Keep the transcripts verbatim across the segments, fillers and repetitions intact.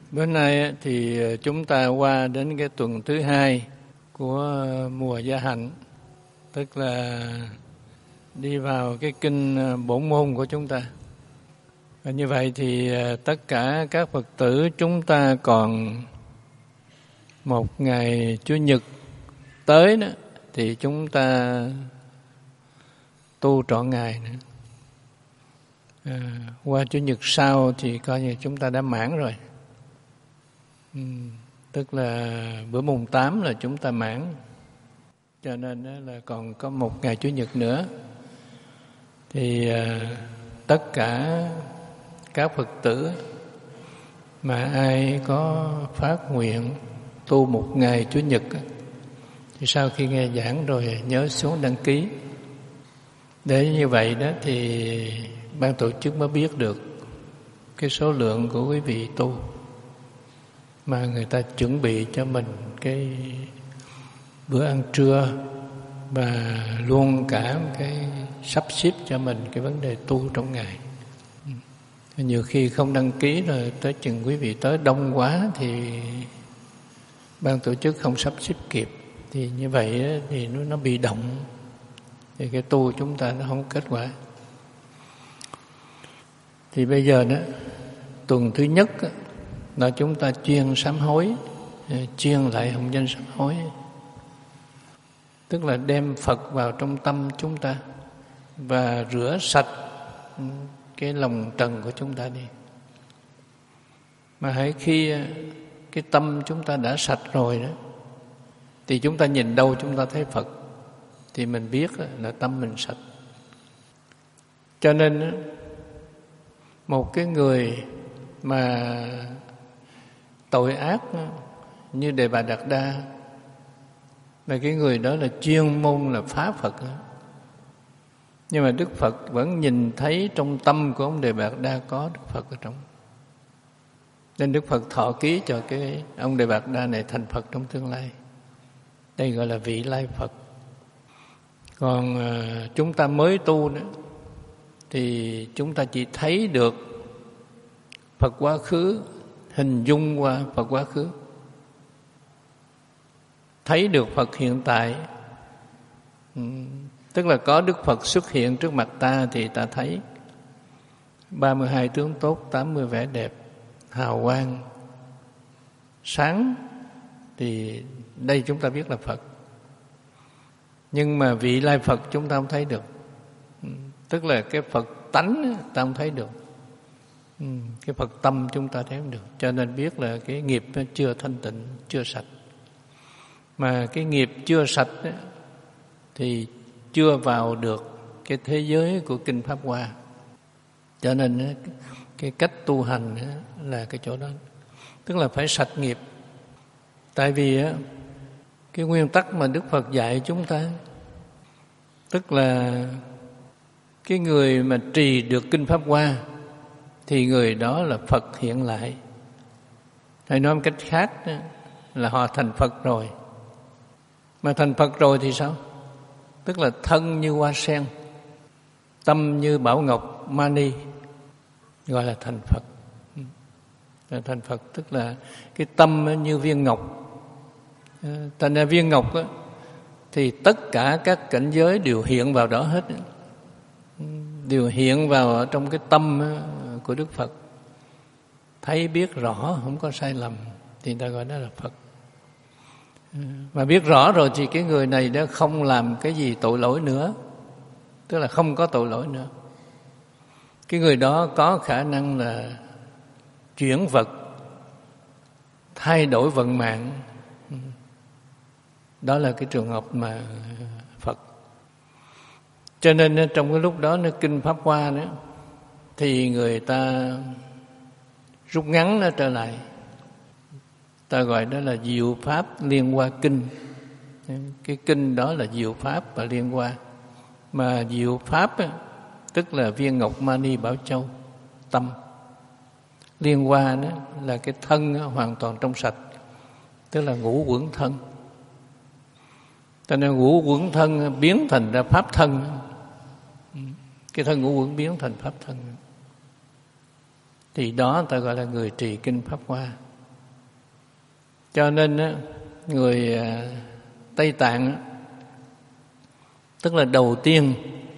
Bữa nay thì chúng ta qua đến cái tuần thứ hai của mùa Gia Hạnh, tức là đi vào cái kinh bổn môn của chúng ta. Và như vậy thì tất cả các Phật tử chúng ta còn một ngày Chủ nhật tới đó, thì chúng ta tu trọn ngày nữa. À, qua Chủ nhật sau thì coi như chúng ta đã mãn rồi. Ừ, tức là bữa mùng tám là chúng ta mãn, cho nên là còn có một ngày Chủ nhật nữa. Thì à, tất cả các Phật tử mà ai có phát nguyện tu một ngày Chủ nhật thì sau khi nghe giảng rồi nhớ xuống đăng ký. Để như vậy đó thì ban tổ chức mới biết được cái số lượng của quý vị tu mà người ta chuẩn bị cho mình cái bữa ăn trưa, và luôn cả cái sắp xếp cho mình cái vấn đề tu trong ngày. Nhiều khi không đăng ký rồi tới chừng quý vị tới đông quá thì ban tổ chức không sắp xếp kịp, thì như vậy thì nó, nó bị động, thì cái tu chúng ta nó không có kết quả. Thì bây giờ đó, tuần thứ nhất là chúng ta chuyên sám hối, chuyên lại hồng danh sám hối, tức là đem Phật vào trong tâm chúng ta và rửa sạch cái lòng trần của chúng ta đi. Mà hãy khi cái tâm chúng ta đã sạch rồi đó, thì chúng ta nhìn đâu chúng ta thấy Phật, thì mình biết là tâm mình sạch. Cho nên một cái người mà tội ác như Đề Bà Đạt Đa, mà cái người đó là chuyên môn là phá Phật, nhưng mà Đức Phật vẫn nhìn thấy trong tâm của ông Đề Bà Đạt Đa có Đức Phật ở trong, nên Đức Phật thọ ký cho cái ông Đề Bà Đạt Đa này thành Phật trong tương lai. Đây gọi là vị lai Phật. Còn uh, chúng ta mới tu nữa thì chúng ta chỉ thấy được Phật quá khứ, hình dung qua Phật quá khứ, thấy được Phật hiện tại. Ừ, tức là có Đức Phật xuất hiện trước mặt ta thì ta thấy ba mươi hai tướng tốt, tám mươi vẻ đẹp, hào quang, sáng, thì đây chúng ta biết là Phật. Nhưng mà vị lai Phật chúng ta không thấy được, tức là cái Phật tánh ta không thấy được, cái Phật tâm chúng ta thấy không được. Cho nên biết là cái nghiệp nó chưa thanh tịnh, chưa sạch. Mà cái nghiệp chưa sạch thì chưa vào được cái thế giới của Kinh Pháp Hoa. Cho nên cái cách tu hành là cái chỗ đó, tức là phải sạch nghiệp. Tại vì cái nguyên tắc mà Đức Phật dạy chúng ta, tức là cái người mà trì được Kinh Pháp Hoa thì người đó là Phật hiện lại. Hay nói một cách khác là họ thành Phật rồi. Mà thành Phật rồi thì sao? Tức là thân như hoa sen, tâm như bảo ngọc mani, gọi là thành Phật. Thành Phật tức là cái tâm như viên ngọc. Thành ra viên ngọc á, thì tất cả các cảnh giới đều hiện vào đó hết, đều hiện vào trong cái tâm của Đức Phật. Thấy biết rõ, không có sai lầm, thì ta gọi đó là Phật. Mà biết rõ rồi thì cái người này đã không làm cái gì tội lỗi nữa, tức là không có tội lỗi nữa. Cái người đó có khả năng là chuyển vật, thay đổi vận mạng. Đó là cái trường hợp mà Phật. Cho nên trong cái lúc đó nó Kinh Pháp Hoa nữa, thì người ta rút ngắn nó trở lại. Ta gọi đó là diệu pháp liên hoa kinh. Cái kinh đó là diệu pháp và liên hoa. Mà diệu pháp á, tức là viên ngọc mani bảo châu, tâm. Liên hoa đó là cái thân á, hoàn toàn trong sạch, tức là ngũ uẩn thân. Cho nên ngũ uẩn thân biến thành ra pháp thân. Cái thân ngũ uẩn biến thành pháp thân. Thì đó ta gọi là người trì Kinh Pháp Hoa. Cho nên á, người Tây Tạng, tức là đầu tiên,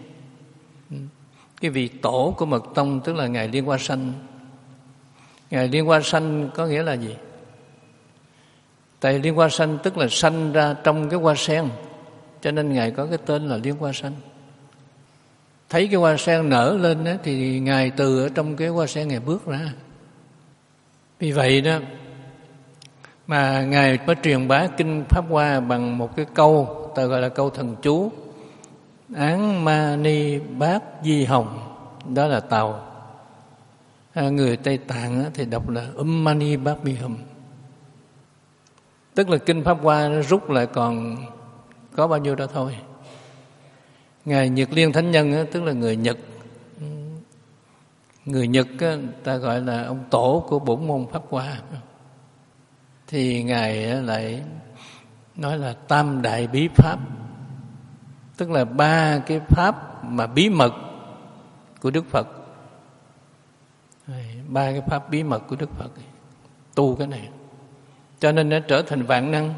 cái vị tổ của Mật Tông, tức là Ngài Liên Hoa Sanh. Ngài Liên Hoa Sanh có nghĩa là gì? Tại Liên Hoa Sanh tức là sanh ra trong cái hoa sen, cho nên Ngài có cái tên là Liên Hoa Sanh. Thấy cái hoa sen nở lên đó, thì Ngài từ ở trong cái hoa sen Ngài bước ra. Vì vậy đó mà Ngài mới truyền bá kinh Pháp Hoa bằng một cái câu, ta gọi là câu thần chú: Án Ma Ni Bát Di Hồng. Đó là Tàu. À, người Tây Tạng thì đọc là Um Mani Bát Bi Hum. Tức là kinh Pháp Hoa nó rút lại còn có bao nhiêu đó thôi. Ngài Nhật Liên Thánh Nhân, tức là người Nhật. Người Nhật ta gọi là ông tổ của bổn môn Pháp Hoa. Thì Ngài lại nói là tam đại bí pháp, tức là ba cái pháp mà bí mật của Đức Phật. Ba cái pháp bí mật của Đức Phật, tu cái này cho nên nó trở thành vạn năng.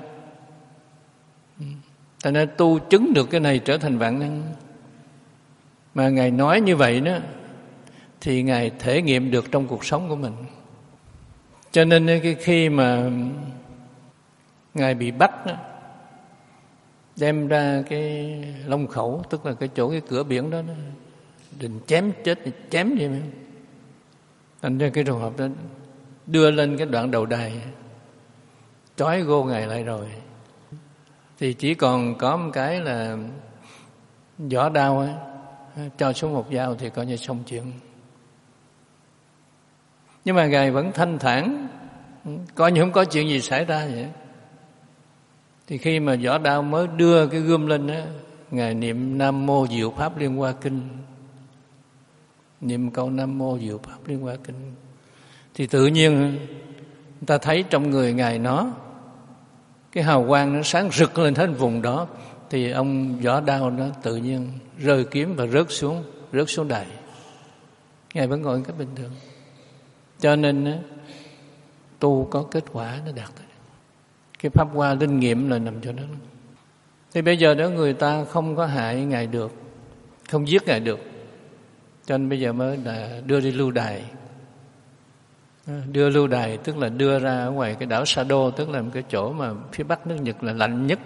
Cho nên tu chứng được cái này trở thành vạn năng. Mà Ngài nói như vậy đó thì Ngài thể nghiệm được trong cuộc sống của mình. Cho nên cái khi mà Ngài bị bắt đó, đem ra cái Long Khẩu, tức là cái chỗ cái cửa biển đó, đó định chém chết thì chém đi. Thành ra cái trường hợp đó đưa lên cái đoạn đầu đài, trói gô Ngài lại rồi, thì chỉ còn có một cái là vỏ đao ấy, cho xuống một dao thì coi như xong chuyện. Nhưng mà Ngài vẫn thanh thản, coi như không có chuyện gì xảy ra vậy. Thì khi mà vỏ đao mới đưa cái gươm lên đó, Ngài niệm Nam Mô Diệu Pháp Liên Hoa Kinh, niệm câu Nam Mô Diệu Pháp Liên Hoa Kinh, thì tự nhiên người ta thấy trong người Ngài nó cái hào quang nó sáng rực lên hết vùng đó. Thì ông vỏ đao nó tự nhiên rơi kiếm và rớt xuống, rớt xuống đài. Ngài vẫn ngồi cách bình thường. Cho nên tu có kết quả nó đạt tới. Cái Pháp Hoa linh nghiệm là nằm chỗ đó. Thì bây giờ đó người ta không có hại Ngài được, không giết Ngài được, cho nên bây giờ mới là đưa đi lưu đày. Đưa lưu đày tức là đưa ra ở ngoài cái đảo Sa Đô, tức là một cái chỗ mà phía bắc nước Nhật là lạnh nhất.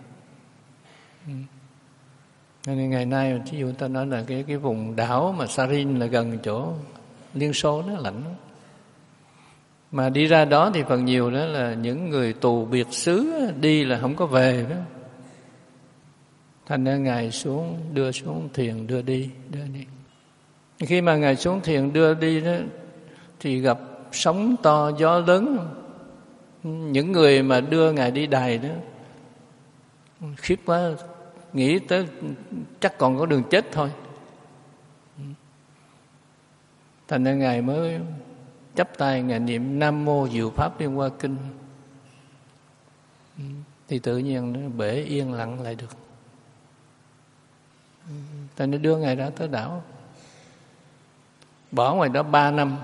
Nên ngày nay ví dụ ta nói là cái cái vùng đảo mà Sarin là gần chỗ Liên Xô, nó lạnh. Mà đi ra đó thì phần nhiều đó là những người tù biệt xứ đi là không có về đó. Thành ra Ngài xuống, đưa xuống thuyền đưa đi, đưa đi. Khi mà Ngài xuống thuyền đưa đi đó thì gặp sóng to gió lớn. Những người mà đưa Ngài đi đài đó khiếp quá, nghĩ tới chắc còn có đường chết thôi. Thành ra Ngài mới chắp tay Ngài niệm Nam Mô Diệu Pháp Liên Hoa Kinh, thì tự nhiên nó bể yên lặng lại được. Thành ra đưa Ngài ra tới đảo, bỏ ngoài đó ba năm.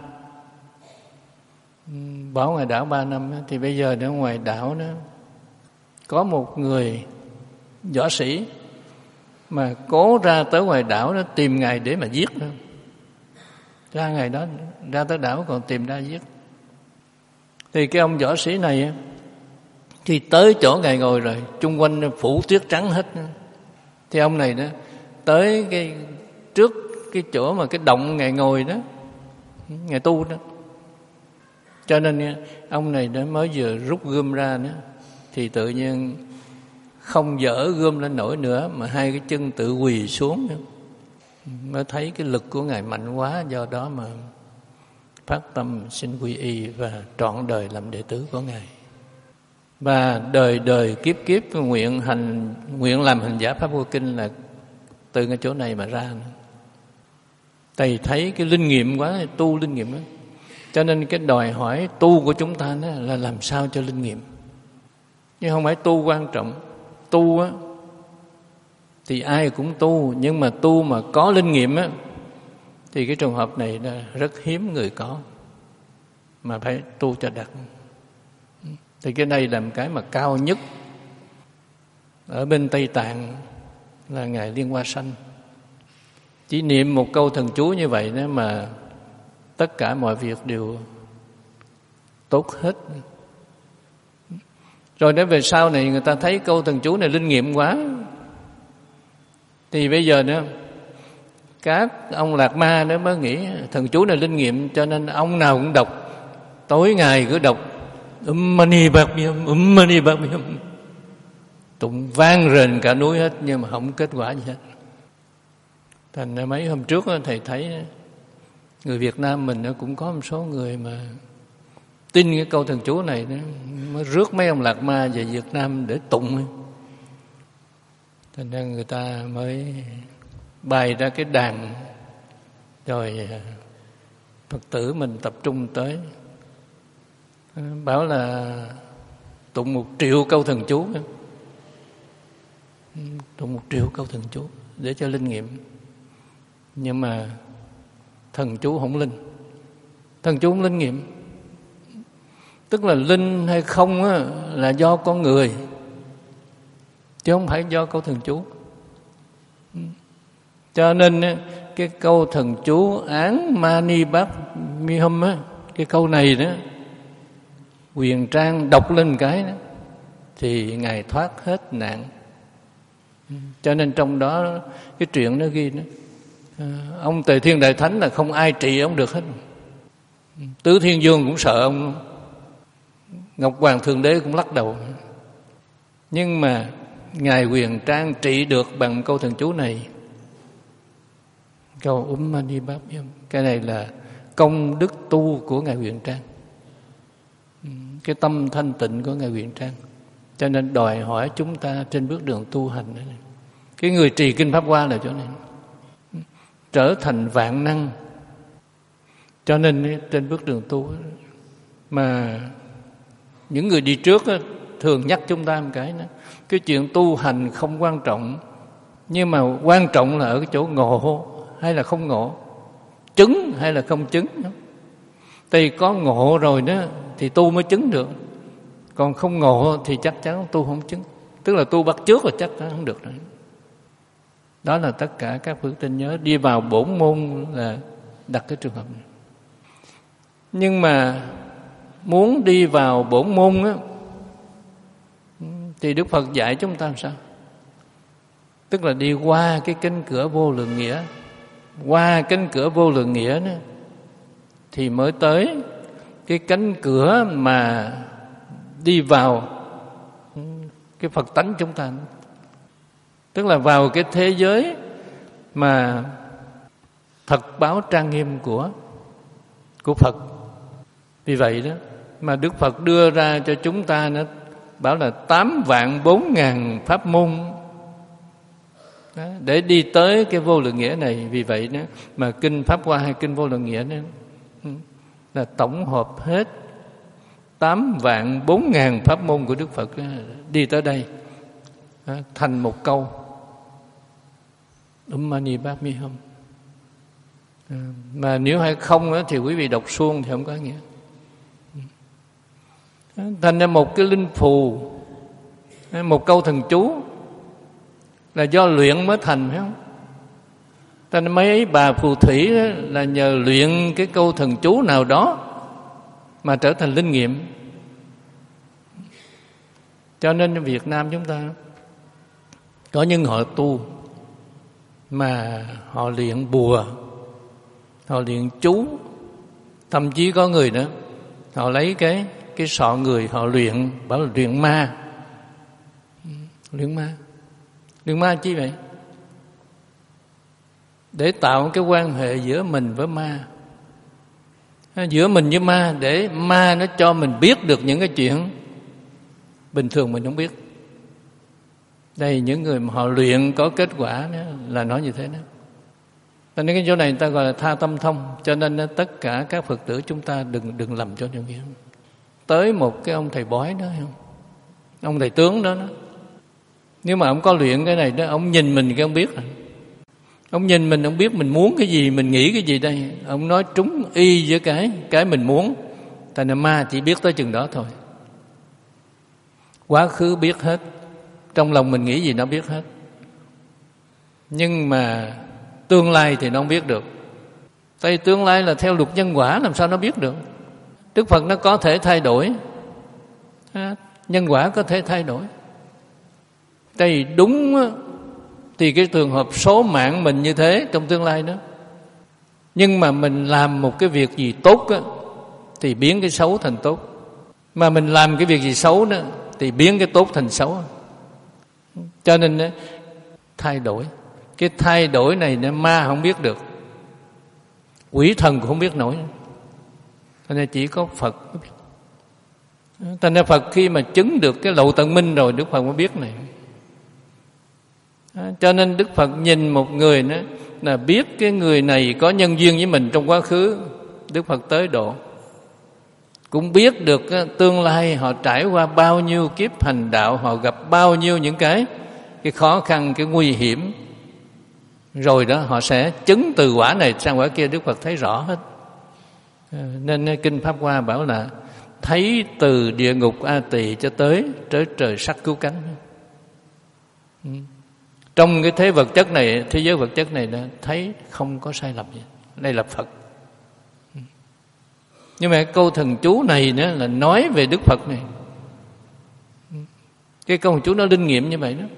Bỏ ngoài đảo ba năm thì bây giờ ở ngoài đảo đó có một người võ sĩ mà cố ra tới ngoài đảo đó tìm Ngài để mà giết nữa. Ra ngày đó ra tới đảo còn tìm ra giết. Thì cái ông võ sĩ này thì tới chỗ Ngài ngồi rồi, chung quanh phủ tuyết trắng hết. Thì ông này đó tới cái trước cái chỗ mà cái động Ngài ngồi đó, Ngài tu đó. Cho nên ông này đó mới vừa rút gươm ra nữa thì tự nhiên không dỡ gươm lên nổi nữa, mà hai cái chân tự quỳ xuống nữa. Mới thấy cái lực của Ngài mạnh quá, do đó mà phát tâm xin quy y và trọn đời làm đệ tử của Ngài. Và đời đời kiếp kiếp nguyện hành nguyện làm hành giả Pháp Hoa Kinh là từ cái chỗ này mà ra. Thầy thấy cái linh nghiệm quá, tu linh nghiệm đó. Cho nên cái đòi hỏi tu của chúng ta đó là làm sao cho linh nghiệm, chứ không phải tu quan trọng. Tu á thì ai cũng tu, nhưng mà tu mà có linh nghiệm á thì cái trường hợp này là rất hiếm người có, mà phải tu cho đạt. Thì cái này là một cái mà cao nhất. Ở bên Tây Tạng là Ngài Liên Hoa Sanh. Chỉ niệm một câu thần chú như vậy đó mà tất cả mọi việc đều tốt hết. Rồi đến về sau này người ta thấy câu thần chú này linh nghiệm quá, thì bây giờ nữa các ông Lạc Ma đó mới nghĩ thần chú này linh nghiệm, cho nên ông nào cũng đọc, tối ngày cứ đọc Um Mani Padme Hum, Um Mani Padme Hum, tụng vang rền cả núi hết, nhưng mà không kết quả gì hết. Thành ra mấy hôm trước thầy thấy người Việt Nam mình cũng có một số người mà tin cái câu thần chú này, mới rước mấy ông Lạc Ma về Việt Nam để tụng. Thành ra người ta mới bày ra cái đàn, rồi Phật tử mình tập trung tới, bảo là tụng một triệu câu thần chú, tụng một triệu câu thần chú để cho linh nghiệm. Nhưng mà thần chú không linh, thần chú không linh nghiệm. Tức là linh hay không á, là do con người, chứ không phải do câu thần chú. Cho nên cái câu thần chú án Mani Padme Hum á, cái câu này đó, Huyền Trang đọc lên cái đó thì Ngài thoát hết nạn. Cho nên trong đó cái chuyện nó ghi đó, ông Tề Thiên Đại Thánh là không ai trị ông được hết. Tứ Thiên Vương cũng sợ ông luôn, Ngọc Hoàng Thượng Đế cũng lắc đầu. Nhưng mà Ngài Huyền Trang trị được bằng câu thần chú này, câu Um Mani Padme Hum. Cái này là công đức tu của Ngài Huyền Trang, cái tâm thanh tịnh của Ngài Huyền Trang. Cho nên đòi hỏi chúng ta trên bước đường tu hành này, cái người trì kinh Pháp Hoa là chỗ này, trở thành vạn năng. Cho nên trên bước đường tu mà những người đi trước thường nhắc chúng ta một cái đó, cái chuyện tu hành không quan trọng, nhưng mà quan trọng là ở cái chỗ ngộ hay là không ngộ, chứng hay là không chứng. Thì có ngộ rồi đó thì tu mới chứng được, còn không ngộ thì chắc chắn tu không chứng. Tức là tu bắt trước là chắc chắn không được rồi. Đó là tất cả các phước tinh nhớ. Đi vào bổn môn là đặt cái trường hợp này. Nhưng mà muốn đi vào bổn môn á, thì Đức Phật dạy chúng ta làm sao? Tức là đi qua cái cánh cửa vô lượng nghĩa. Qua cánh cửa vô lượng nghĩa đó, thì mới tới cái cánh cửa mà đi vào cái Phật tánh chúng ta. Tức là vào cái thế giới mà thật báo trang nghiêm của của Phật. Vì vậy đó mà Đức Phật đưa ra cho chúng ta nó bảo là tám vạn bốn ngàn pháp môn đó, để đi tới cái vô lượng nghĩa này. Vì vậy đó mà kinh Pháp Hoa hay kinh Vô Lượng Nghĩa đó, là tổng hợp hết tám vạn bốn ngàn pháp môn của Đức Phật đó, đi tới đây đó, thành một câu Um Mani Padme Hum. À, mà nếu hay không đó, thì quý vị đọc suông thì không có nghĩa. Thành ra một cái linh phù, một câu thần chú là do luyện mới thành, phải không? Thành ra mấy ấy bà phù thủy đó, là nhờ luyện cái câu thần chú nào đó mà trở thành linh nghiệm. Cho nên Việt Nam chúng ta có những họ tu mà họ luyện bùa, họ luyện chú, thậm chí có người nữa họ lấy cái cái sọ người họ luyện, bảo là luyện ma. Luyện ma, luyện ma chi vậy? Để tạo cái quan hệ giữa mình với ma, giữa mình với ma, để ma nó cho mình biết được những cái chuyện bình thường mình không biết. Đây những người mà họ luyện có kết quả đó, là nói như thế đó. Cho nên cái chỗ này người ta gọi là tha tâm thông. Cho nên tất cả các Phật tử chúng ta đừng đừng lầm cho điều kia. Tới một cái ông thầy bói đó, không? Ông thầy tướng đó, đó. Nếu mà ông có luyện cái này đó, ông nhìn mình cái ông biết rồi. Ông nhìn mình, ông biết mình muốn cái gì, mình nghĩ cái gì đây. Ông nói trúng y với cái cái mình muốn. Thành ra ma chỉ biết tới chừng đó thôi. Quá khứ biết hết, trong lòng mình nghĩ gì nó biết hết. Nhưng mà tương lai thì nó không biết được. Tại tương lai là theo luật nhân quả, làm sao nó biết được. Đức Phật nó có thể thay đổi, nhân quả có thể thay đổi. Tại đúng thì cái trường hợp số mạng mình như thế trong tương lai đó. Nhưng mà mình làm một cái việc gì tốt á, thì biến cái xấu thành tốt. Mà mình làm cái việc gì xấu đó thì biến cái tốt thành xấu. Cho nên đó, thay đổi. Cái thay đổi này nó ma không biết được, quỷ thần cũng không biết nổi. Cho nên chỉ có Phật mới biết. Thành ra Phật khi mà chứng được cái lậu tận minh rồi, Đức Phật mới biết này. Cho nên Đức Phật nhìn một người đó là biết cái người này có nhân duyên với mình trong quá khứ, Đức Phật tới độ. Cũng biết được tương lai họ trải qua bao nhiêu kiếp hành đạo, họ gặp bao nhiêu những cái cái khó khăn, cái nguy hiểm. Rồi đó họ sẽ chứng từ quả này sang quả kia, Đức Phật thấy rõ hết. Nên Kinh Pháp Hoa bảo là thấy từ địa ngục A Tỳ cho tới tới trời sắc cứu cánh. Trong cái thế vật chất này, thế giới vật chất này đó, thấy không có sai lầm gì. Đây là Phật. Nhưng mà cái câu thần chú này nữa là nói về Đức Phật này. Cái câu thần chú nó linh nghiệm như vậy đó.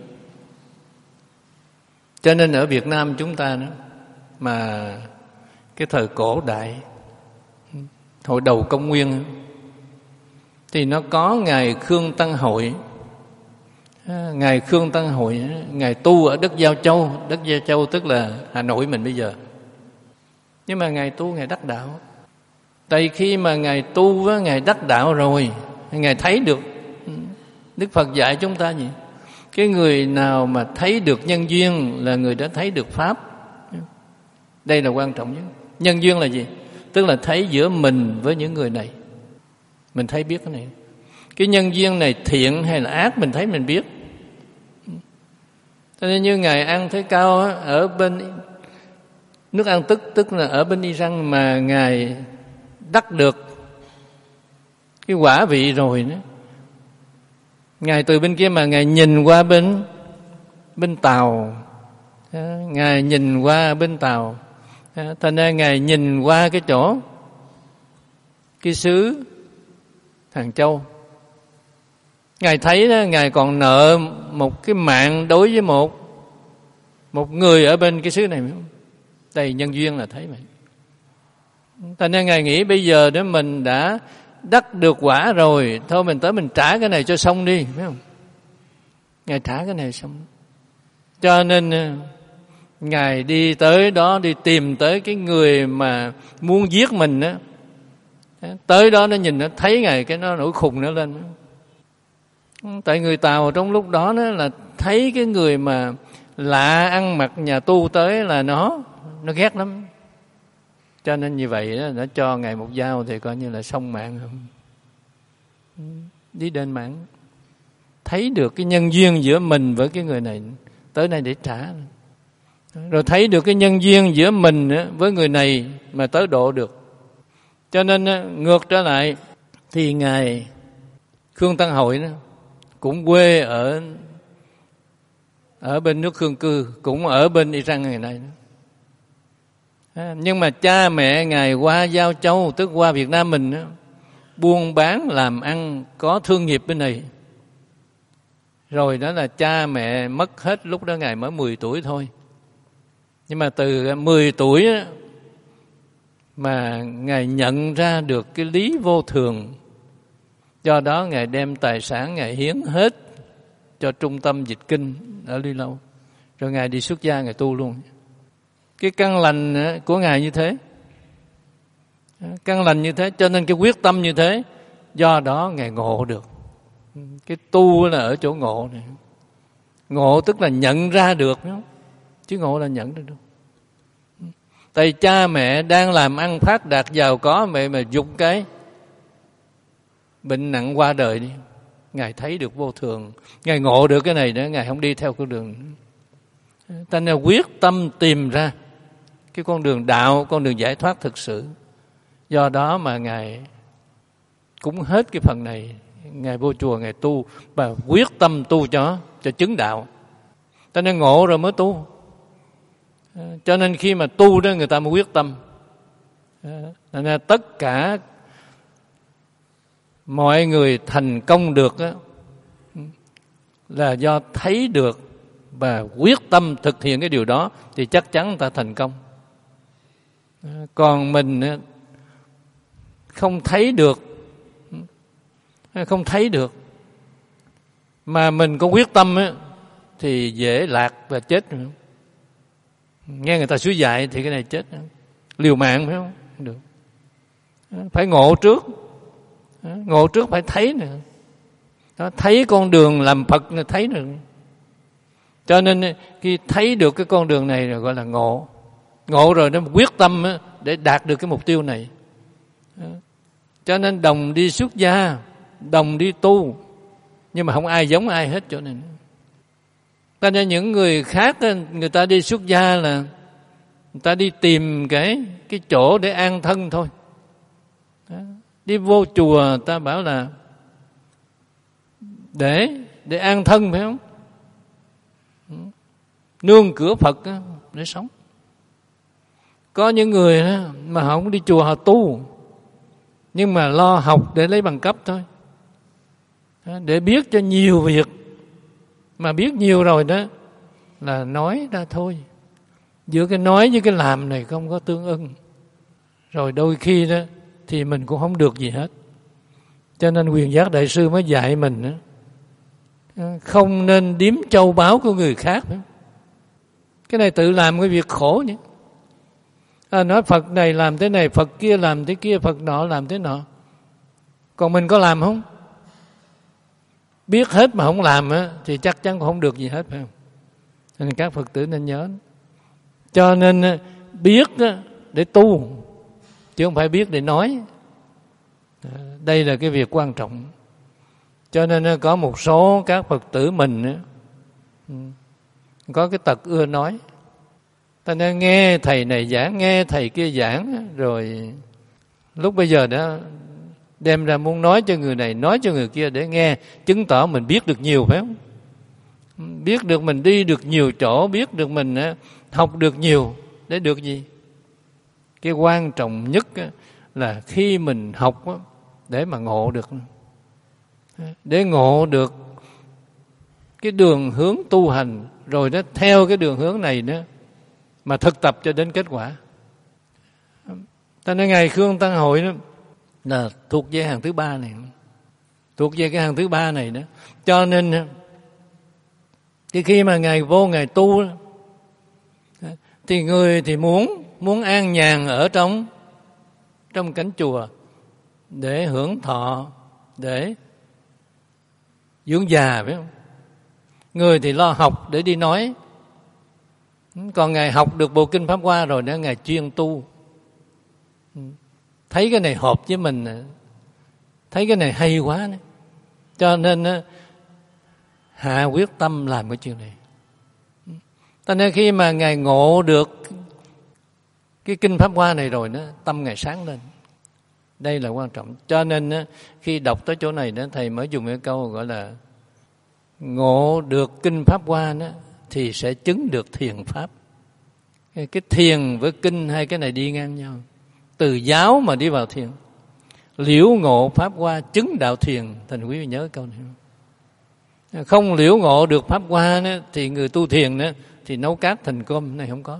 Cho nên ở Việt Nam chúng ta đó, mà cái thời cổ đại, hồi đầu công nguyên, thì nó có Ngài Khương Tăng Hội. Ngài Khương Tăng Hội, Ngài tu ở đất Giao Châu. Đất Giao Châu tức là Hà Nội mình bây giờ. Nhưng mà Ngài tu, Ngài đắc đạo. Tại khi mà Ngài tu, Ngài đắc đạo rồi, Ngài thấy được. Đức Phật dạy chúng ta gì? Cái người nào mà thấy được nhân duyên là người đã thấy được Pháp. Đây là quan trọng nhất. Nhân duyên là gì? Tức là thấy giữa mình với những người này. Mình thấy biết cái này. Cái nhân duyên này thiện hay là ác mình thấy mình biết. Cho nên như Ngài An Thế Cao ở bên nước An Tức, tức là ở bên Iran, mà Ngài đắc được cái quả vị rồi đó. Ngài từ bên kia mà Ngài nhìn qua bên bên Tàu, Ngài nhìn qua bên Tàu, thành ra Ngài nhìn qua cái chỗ cái xứ Hàng Châu. Ngài thấy đó, Ngài còn nợ một cái mạng đối với một một người ở bên cái xứ này. Đây nhân duyên là thấy vậy. Thành ra Ngài nghĩ bây giờ nếu mình đã đắc được quả rồi, thôi mình tới mình trả cái này cho xong đi, phải không? Ngài trả cái này xong. Cho nên Ngài đi tới đó, đi tìm tới cái người mà muốn giết mình đó. Tới đó nó nhìn, nó thấy Ngài, cái nó nổi khùng nó lên. Tại người Tàu trong lúc đó, đó là thấy cái người mà lạ ăn mặc nhà tu tới là nó nó ghét lắm. Cho nên như vậy đó, nó cho Ngài một dao thì coi như là xong mạng không? Đi đền mạng. Thấy được cái nhân duyên giữa mình với cái người này, tới đây để trả. Rồi thấy được cái nhân duyên giữa mình với người này mà tới độ được. Cho nên ngược trở lại thì Ngài Khương Tăng Hội đó, cũng quê ở ở bên nước Khương Cư, cũng ở bên Iran ngày nay đó. Nhưng mà cha mẹ Ngài qua Giao Châu, tức qua Việt Nam mình đó, buôn bán làm ăn, có thương nghiệp bên này. Rồi đó là cha mẹ mất hết, lúc đó Ngài mới mười tuổi thôi. Nhưng mà từ mười tuổi đó, mà Ngài nhận ra được cái lý vô thường. Do đó Ngài đem tài sản Ngài hiến hết cho trung tâm dịch kinh ở Ly Lâu. Rồi Ngài đi xuất gia, Ngài tu luôn. Cái căn lành của Ngài như thế. Căn lành như thế, cho nên cái quyết tâm như thế. Do đó Ngài ngộ được. Cái tu là ở chỗ ngộ này. Ngộ tức là nhận ra được, chứ ngộ là nhận ra được. Tại cha mẹ đang làm ăn phát đạt giàu có, mẹ mà dục cái bệnh nặng qua đời đi. Ngài thấy được vô thường, Ngài ngộ được cái này đó, Ngài không đi theo con đường. Ta nên quyết tâm tìm ra cái con đường đạo, con đường giải thoát thực sự. Do đó mà Ngài cúng hết cái phần này Ngài vô chùa Ngài tu và quyết tâm tu cho cho chứng đạo. Cho nên ngộ rồi mới tu. Cho nên khi mà tu đó người ta mới quyết tâm. Nên tất cả mọi người thành công được đó, là do thấy được và quyết tâm thực hiện cái điều đó thì chắc chắn ta thành công. Còn mình không thấy được, không thấy được mà mình có quyết tâm á, thì dễ lạc và chết. Nghe người ta suy dạy thì cái này chết, liều mạng phải không? Không được. Phải ngộ trước, ngộ trước phải thấy nữa. Đó, thấy con đường làm Phật là thấy được. Cho nên khi thấy được cái con đường này là gọi là ngộ. Ngộ rồi nó quyết tâm để đạt được cái mục tiêu này. Cho nên đồng đi xuất gia, đồng đi tu, nhưng mà không ai giống ai hết chỗ này. Cho nên những người khác người ta đi xuất gia là người ta đi tìm cái cái chỗ để an thân thôi. Đó. Đi vô chùa ta bảo là để để an thân phải không? Nương cửa Phật để sống. Có những người mà họ không đi chùa họ tu, nhưng mà lo học để lấy bằng cấp thôi, để biết cho nhiều việc. Mà biết nhiều rồi đó là nói ra thôi. Giữa cái nói với cái làm này không có tương ưng. Rồi đôi khi đó thì mình cũng không được gì hết. Cho nên Quyền Giác Đại Sư mới dạy mình đó, không nên điếm châu báu của người khác. Cái này tự làm cái việc khổ nhé. À, nói Phật này làm thế này, Phật kia làm thế kia, Phật nọ làm thế nọ. Còn mình có làm không? Biết hết mà không làm á, thì chắc chắn không được gì hết, phải không? Nên các Phật tử nên nhớ. Cho nên biết để tu, chứ không phải biết để nói. Đây là cái việc quan trọng. Cho nên có một số các Phật tử mình có cái tật ưa nói. Ta nên nghe thầy này giảng, nghe thầy kia giảng, rồi lúc bây giờ đó đem ra muốn nói cho người này, nói cho người kia để nghe, chứng tỏ mình biết được nhiều, phải không? Biết được mình đi được nhiều chỗ, biết được mình học được nhiều. Để được gì? Cái quan trọng nhất là khi mình học để mà ngộ được. Để ngộ được cái đường hướng tu hành, rồi nó theo cái đường hướng này nữa mà thực tập cho đến kết quả. Ta nói Ngài Khương Tăng Hội đó là thuộc về hàng thứ ba này, thuộc về cái hàng thứ ba này đó. Cho nên cái khi mà Ngài vô Ngài tu thì người thì muốn muốn an nhàn ở trong trong cánh chùa để hưởng thọ, để dưỡng già, phải không? Người thì lo học để đi nói. Còn Ngài học được bộ kinh Pháp Hoa rồi đó, Ngài chuyên tu. Thấy cái này hợp với mình, thấy cái này hay quá nữa. Cho nên hạ quyết tâm làm cái chuyện này. Cho nên khi mà Ngài ngộ được cái kinh Pháp Hoa này rồi đó, tâm Ngài sáng lên. Đây là quan trọng. Cho nên khi đọc tới chỗ này đó, thầy mới dùng cái câu gọi là ngộ được kinh Pháp Hoa đó thì sẽ chứng được thiền pháp. Cái thiền với kinh hai cái này đi ngang nhau. Từ giáo mà đi vào thiền. Liễu ngộ Pháp Hoa chứng đạo thiền. Thành quý vị nhớ câu này không? Không liễu ngộ được Pháp Hoa đó, thì người tu thiền đó, thì nấu cát thành cơm này không có.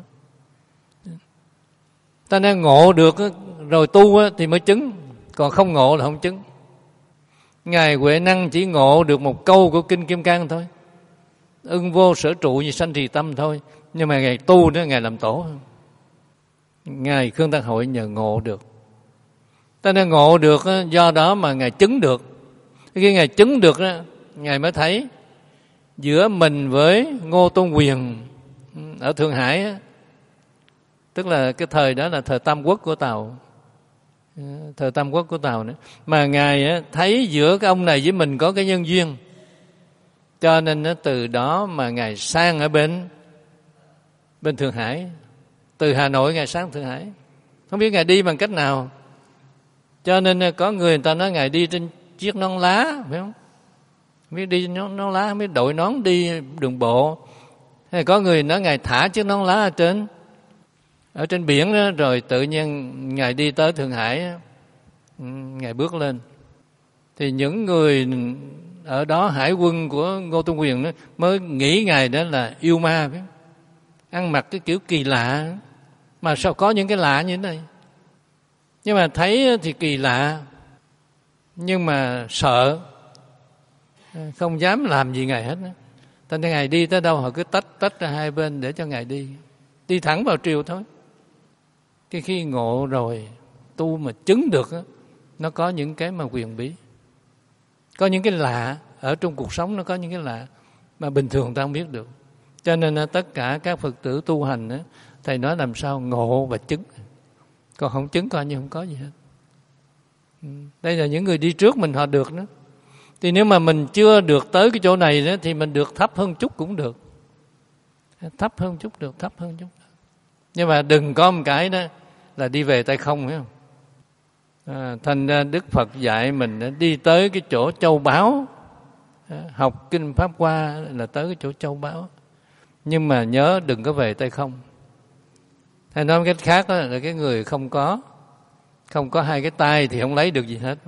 Ta nên ngộ được rồi tu thì mới chứng. Còn không ngộ là không chứng. Ngài Huệ Năng chỉ ngộ được một câu của Kinh Kim Cang thôi. Ưng vô sở trụ như sanh trì tâm thôi. Nhưng mà Ngài tu đó, Ngài làm tổ. Ngài Khương Tăng Hội nhờ ngộ được. Ta nên ngộ được, do đó mà Ngài chứng được. Khi Ngài chứng được, Ngài mới thấy giữa mình với Ngô Tôn Quyền ở Thượng Hải, tức là cái thời đó là thời Tam Quốc của Tàu, thời Tam Quốc của Tàu nữa. Mà Ngài thấy giữa cái ông này với mình có cái nhân duyên, cho nên từ đó mà Ngài sang ở bên bên Thượng Hải. Từ Hà Nội Ngài sang Thượng Hải, không biết Ngài đi bằng cách nào. Cho nên có người người ta nói Ngài đi trên chiếc nón lá, phải không? Không biết đi nón, nón lá, không biết đội nón đi đường bộ. Hay có người nói Ngài thả chiếc nón lá ở trên ở trên biển đó, rồi tự nhiên Ngài đi tới Thượng Hải, Ngài bước lên. Thì những người ở đó, hải quân của Ngô Tôn Quyền đó, mới nghĩ Ngài đó là yêu ma, phải không? Ăn mặc cái kiểu kỳ lạ, mà sao có những cái lạ như thế này. Nhưng mà thấy thì kỳ lạ, nhưng mà sợ, không dám làm gì Ngài hết. Thành ra Ngài đi tới đâu họ cứ tách tách ra hai bên để cho Ngài đi. Đi thẳng vào triều thôi. Cái khi ngộ rồi, tu mà chứng được, nó có những cái mà quyền bí. Có những cái lạ, ở trong cuộc sống nó có những cái lạ mà bình thường ta không biết được. Cho nên tất cả các Phật tử tu hành, Thầy nói làm sao ngộ và chứng. Còn không chứng coi như không có gì hết. Đây là những người đi trước mình họ được đó. Thì nếu mà mình chưa được tới cái chỗ này đó, thì mình được thấp hơn chút cũng được. Thấp hơn chút được, thấp hơn chút. Nhưng mà đừng có một cái đó là đi về tay không, phải không? À, thành ra Đức Phật dạy mình đi tới cái chỗ châu báu, học kinh Pháp Hoa là tới cái chỗ châu báu. Nhưng mà nhớ đừng có về tay không. Hay nói cách khác đó, là cái người không có không có hai cái tay thì không lấy được gì hết.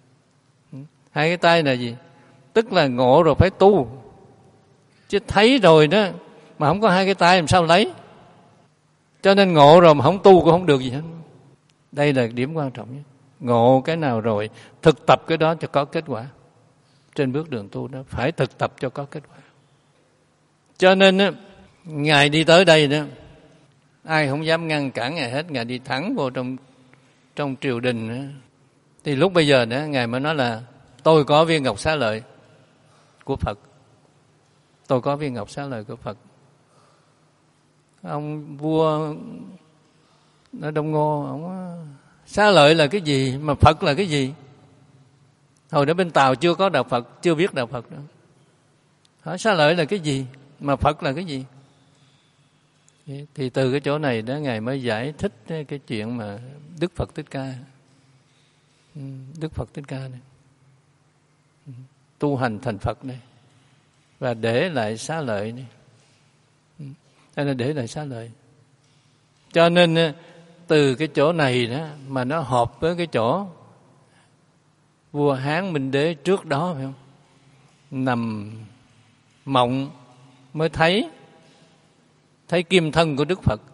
Hai cái tay là gì? Tức là ngộ rồi phải tu. Chứ thấy rồi đó mà không có hai cái tay làm sao lấy. Cho nên ngộ rồi mà không tu cũng không được gì hết. Đây là điểm quan trọng nhất. Ngộ cái nào rồi thực tập cái đó cho có kết quả. Trên bước đường tu đó phải thực tập cho có kết quả. Cho nên á, Ngài đi tới đây đó, ai không dám ngăn cản Ngài hết. Ngài đi thẳng vô trong trong triều đình đó. Thì lúc bây giờ đó Ngài mới nói là tôi có viên ngọc xá lợi của Phật. Tôi có viên ngọc xá lợi của Phật. Ông vua ở Đông Ngô, ông xá lợi là cái gì mà Phật là cái gì? Hồi đó bên Tàu chưa có đạo Phật, chưa biết đạo Phật nữa. Hỏi xá lợi là cái gì mà Phật là cái gì? Thì từ cái chỗ này đó Ngài mới giải thích cái chuyện mà Đức Phật Thích Ca. Đức Phật Thích Ca này tu hành thành Phật này và để lại xá lợi này. Đây là để lại xá lợi. Cho nên từ cái chỗ này đó mà nó hợp với cái chỗ vua Hán Minh Đế trước đó, phải không? Nằm mộng mới thấy thấy kim thân của Đức Phật.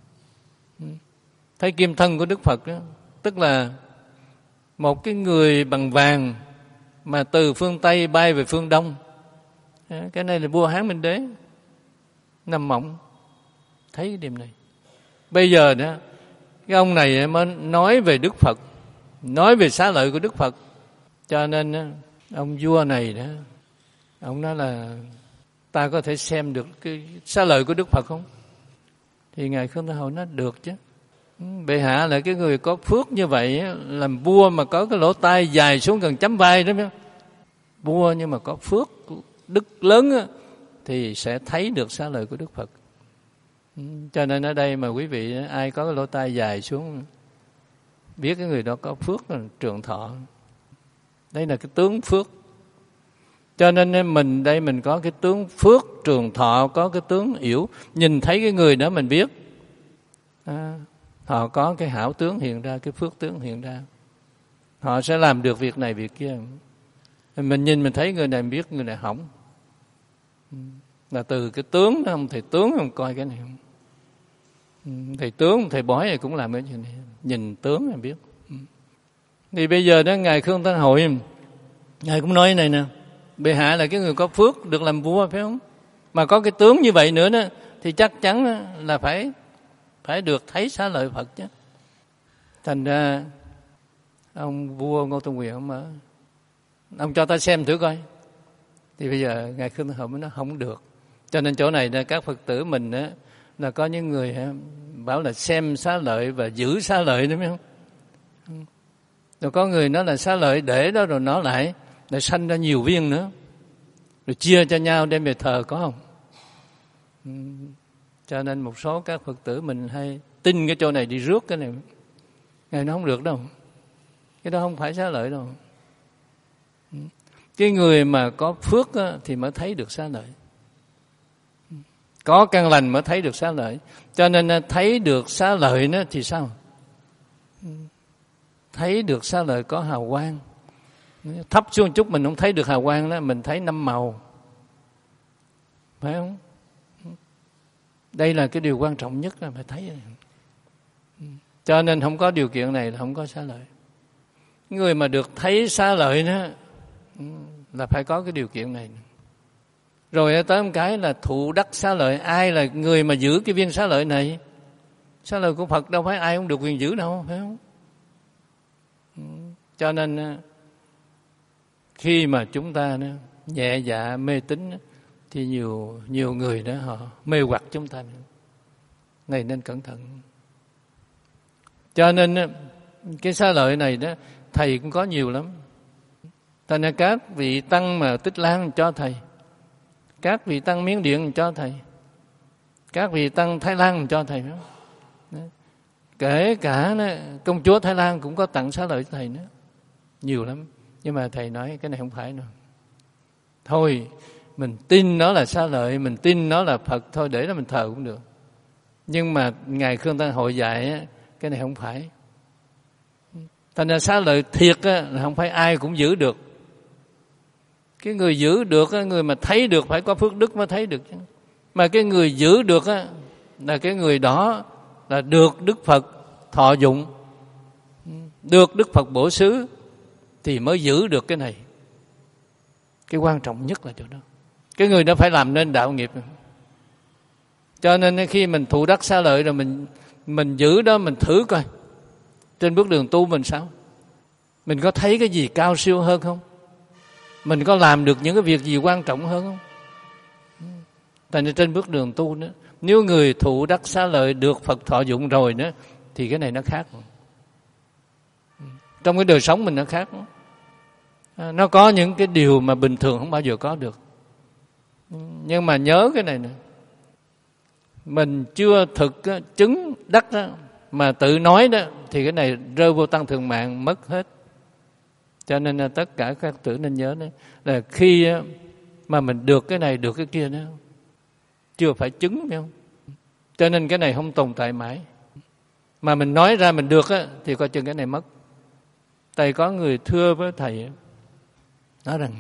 Thấy kim thân của Đức Phật đó, tức là một cái người bằng vàng mà từ phương Tây bay về phương Đông. Cái này là vua Hán Minh Đế nằm mộng thấy cái điểm này. Bây giờ đó cái ông này mới nói về Đức Phật, nói về xá lợi của Đức Phật. Cho nên đó, ông vua này đó, ông nói là ta có thể xem được cái xá lợi của Đức Phật không? Thì Ngài Khương Thái Hậu nói được chứ. Bệ hạ là cái người có phước như vậy, làm vua mà có cái lỗ tai dài xuống gần chấm vai đó. Vua nhưng mà có phước đức lớn thì sẽ thấy được xá lợi của Đức Phật. Cho nên ở đây mà quý vị ai có cái lỗ tai dài xuống biết cái người đó có phước là trường thọ. Đây là cái tướng phước. Cho nên mình đây mình có cái tướng phước trường thọ, có cái tướng yểu. Nhìn thấy cái người đó mình biết à, họ có cái hảo tướng hiện ra, cái phước tướng hiện ra. Họ sẽ làm được việc này việc kia. Mình nhìn mình thấy người này biết người này hỏng. Là từ cái tướng đó, thầy tướng không coi cái này không. Thầy tướng, thầy bói này cũng làm cái chuyện này. Nhìn tướng là biết. Thì bây giờ đó Ngài Khương Thái Hội, Ngài cũng nói này nè, bệ hạ là cái người có phước được làm vua, phải không? Mà có cái tướng như vậy nữa đó, thì chắc chắn là phải phải được thấy xá lợi Phật chứ. Thành ra ông vua Ngô Tôn Quyền ông mở, ông cho ta xem thử coi. Thì bây giờ Ngài Khương Thái Hội mới nói không được. Cho nên chỗ này là các Phật tử mình đó, là có những người bảo là xem xá lợi và giữ xá lợi đúng không? Rồi có người nói là xá lợi để đó rồi nó lại lại sanh ra nhiều viên nữa, rồi chia cho nhau đem về thờ, có không? Cho nên một số các Phật tử mình hay tin cái chỗ này đi rước cái này. Ngài nó không được đâu. Cái đó không phải xá lợi đâu. Cái người mà có phước á, thì mới thấy được xá lợi. Có căn lành mới thấy được xá lợi. Cho nên thấy được xá lợi đó thì sao? Thấy được xá lợi có hào quang. Thấp xuống chút mình không thấy được hào quang đó, mình thấy năm màu. Phải không? Đây là cái điều quan trọng nhất là phải thấy. Cho nên không có điều kiện này là không có xá lợi. Người mà được thấy xá lợi đó là phải có cái điều kiện này. Rồi tới một cái là thụ đắc xá lợi. Ai là người mà giữ cái viên xá lợi này? Xá lợi của Phật đâu phải ai cũng được quyền giữ đâu, phải không? Cho nên khi mà chúng ta nhẹ dạ mê tín thì nhiều nhiều người đó họ mê hoặc chúng ta. Này nên cẩn thận. Cho nên cái xá lợi này đó thầy cũng có nhiều lắm. Thành ra các vị tăng mà Tích Lan cho thầy, các vị tăng Miến Điện cho thầy, các vị tăng Thái Lan cho thầy nữa. Kể cả đó, công chúa Thái Lan cũng có tặng xá lợi cho thầy nữa. Nhiều lắm. Nhưng mà thầy nói cái này không phải đâu. Thôi mình tin nó là xá lợi, mình tin nó là Phật, thôi để đó mình thờ cũng được. Nhưng mà Ngài Khương Tăng Hội dạy á, cái này không phải. Thành ra xá lợi thiệt á, là không phải ai cũng giữ được. Cái người giữ được á, người mà thấy được phải có phước đức mới thấy được. Mà cái người giữ được á, là cái người đó là được Đức Phật thọ dụng, được Đức Phật bổ xứ thì mới giữ được cái này. Cái quan trọng nhất là chỗ đó. Cái người đó phải làm nên đạo nghiệp. Cho nên khi mình thụ đắc xá lợi rồi mình mình giữ đó, mình thử coi trên bước đường tu mình sao? Mình có thấy cái gì cao siêu hơn không? Mình có làm được những cái việc gì quan trọng hơn không? Tại nên trên bước đường tu nữa, nếu người thụ đắc xá lợi được Phật thọ dụng rồi nữa thì cái này nó khác. Trong cái đời sống mình nó khác. Nó có những cái điều mà bình thường không bao giờ có được. Nhưng mà nhớ cái này nè, mình chưa thực chứng đắc đó, mà tự nói đó thì cái này rơi vô tăng thường mạng mất hết. Cho nên là tất cả các tử nên nhớ đó, là khi mà mình được cái này được cái kia đó chưa phải chứng, phải không? Cho nên cái này không tồn tại mãi. Mà mình nói ra mình được á, thì coi chừng cái này mất. Thầy có người thưa với thầy nói rằng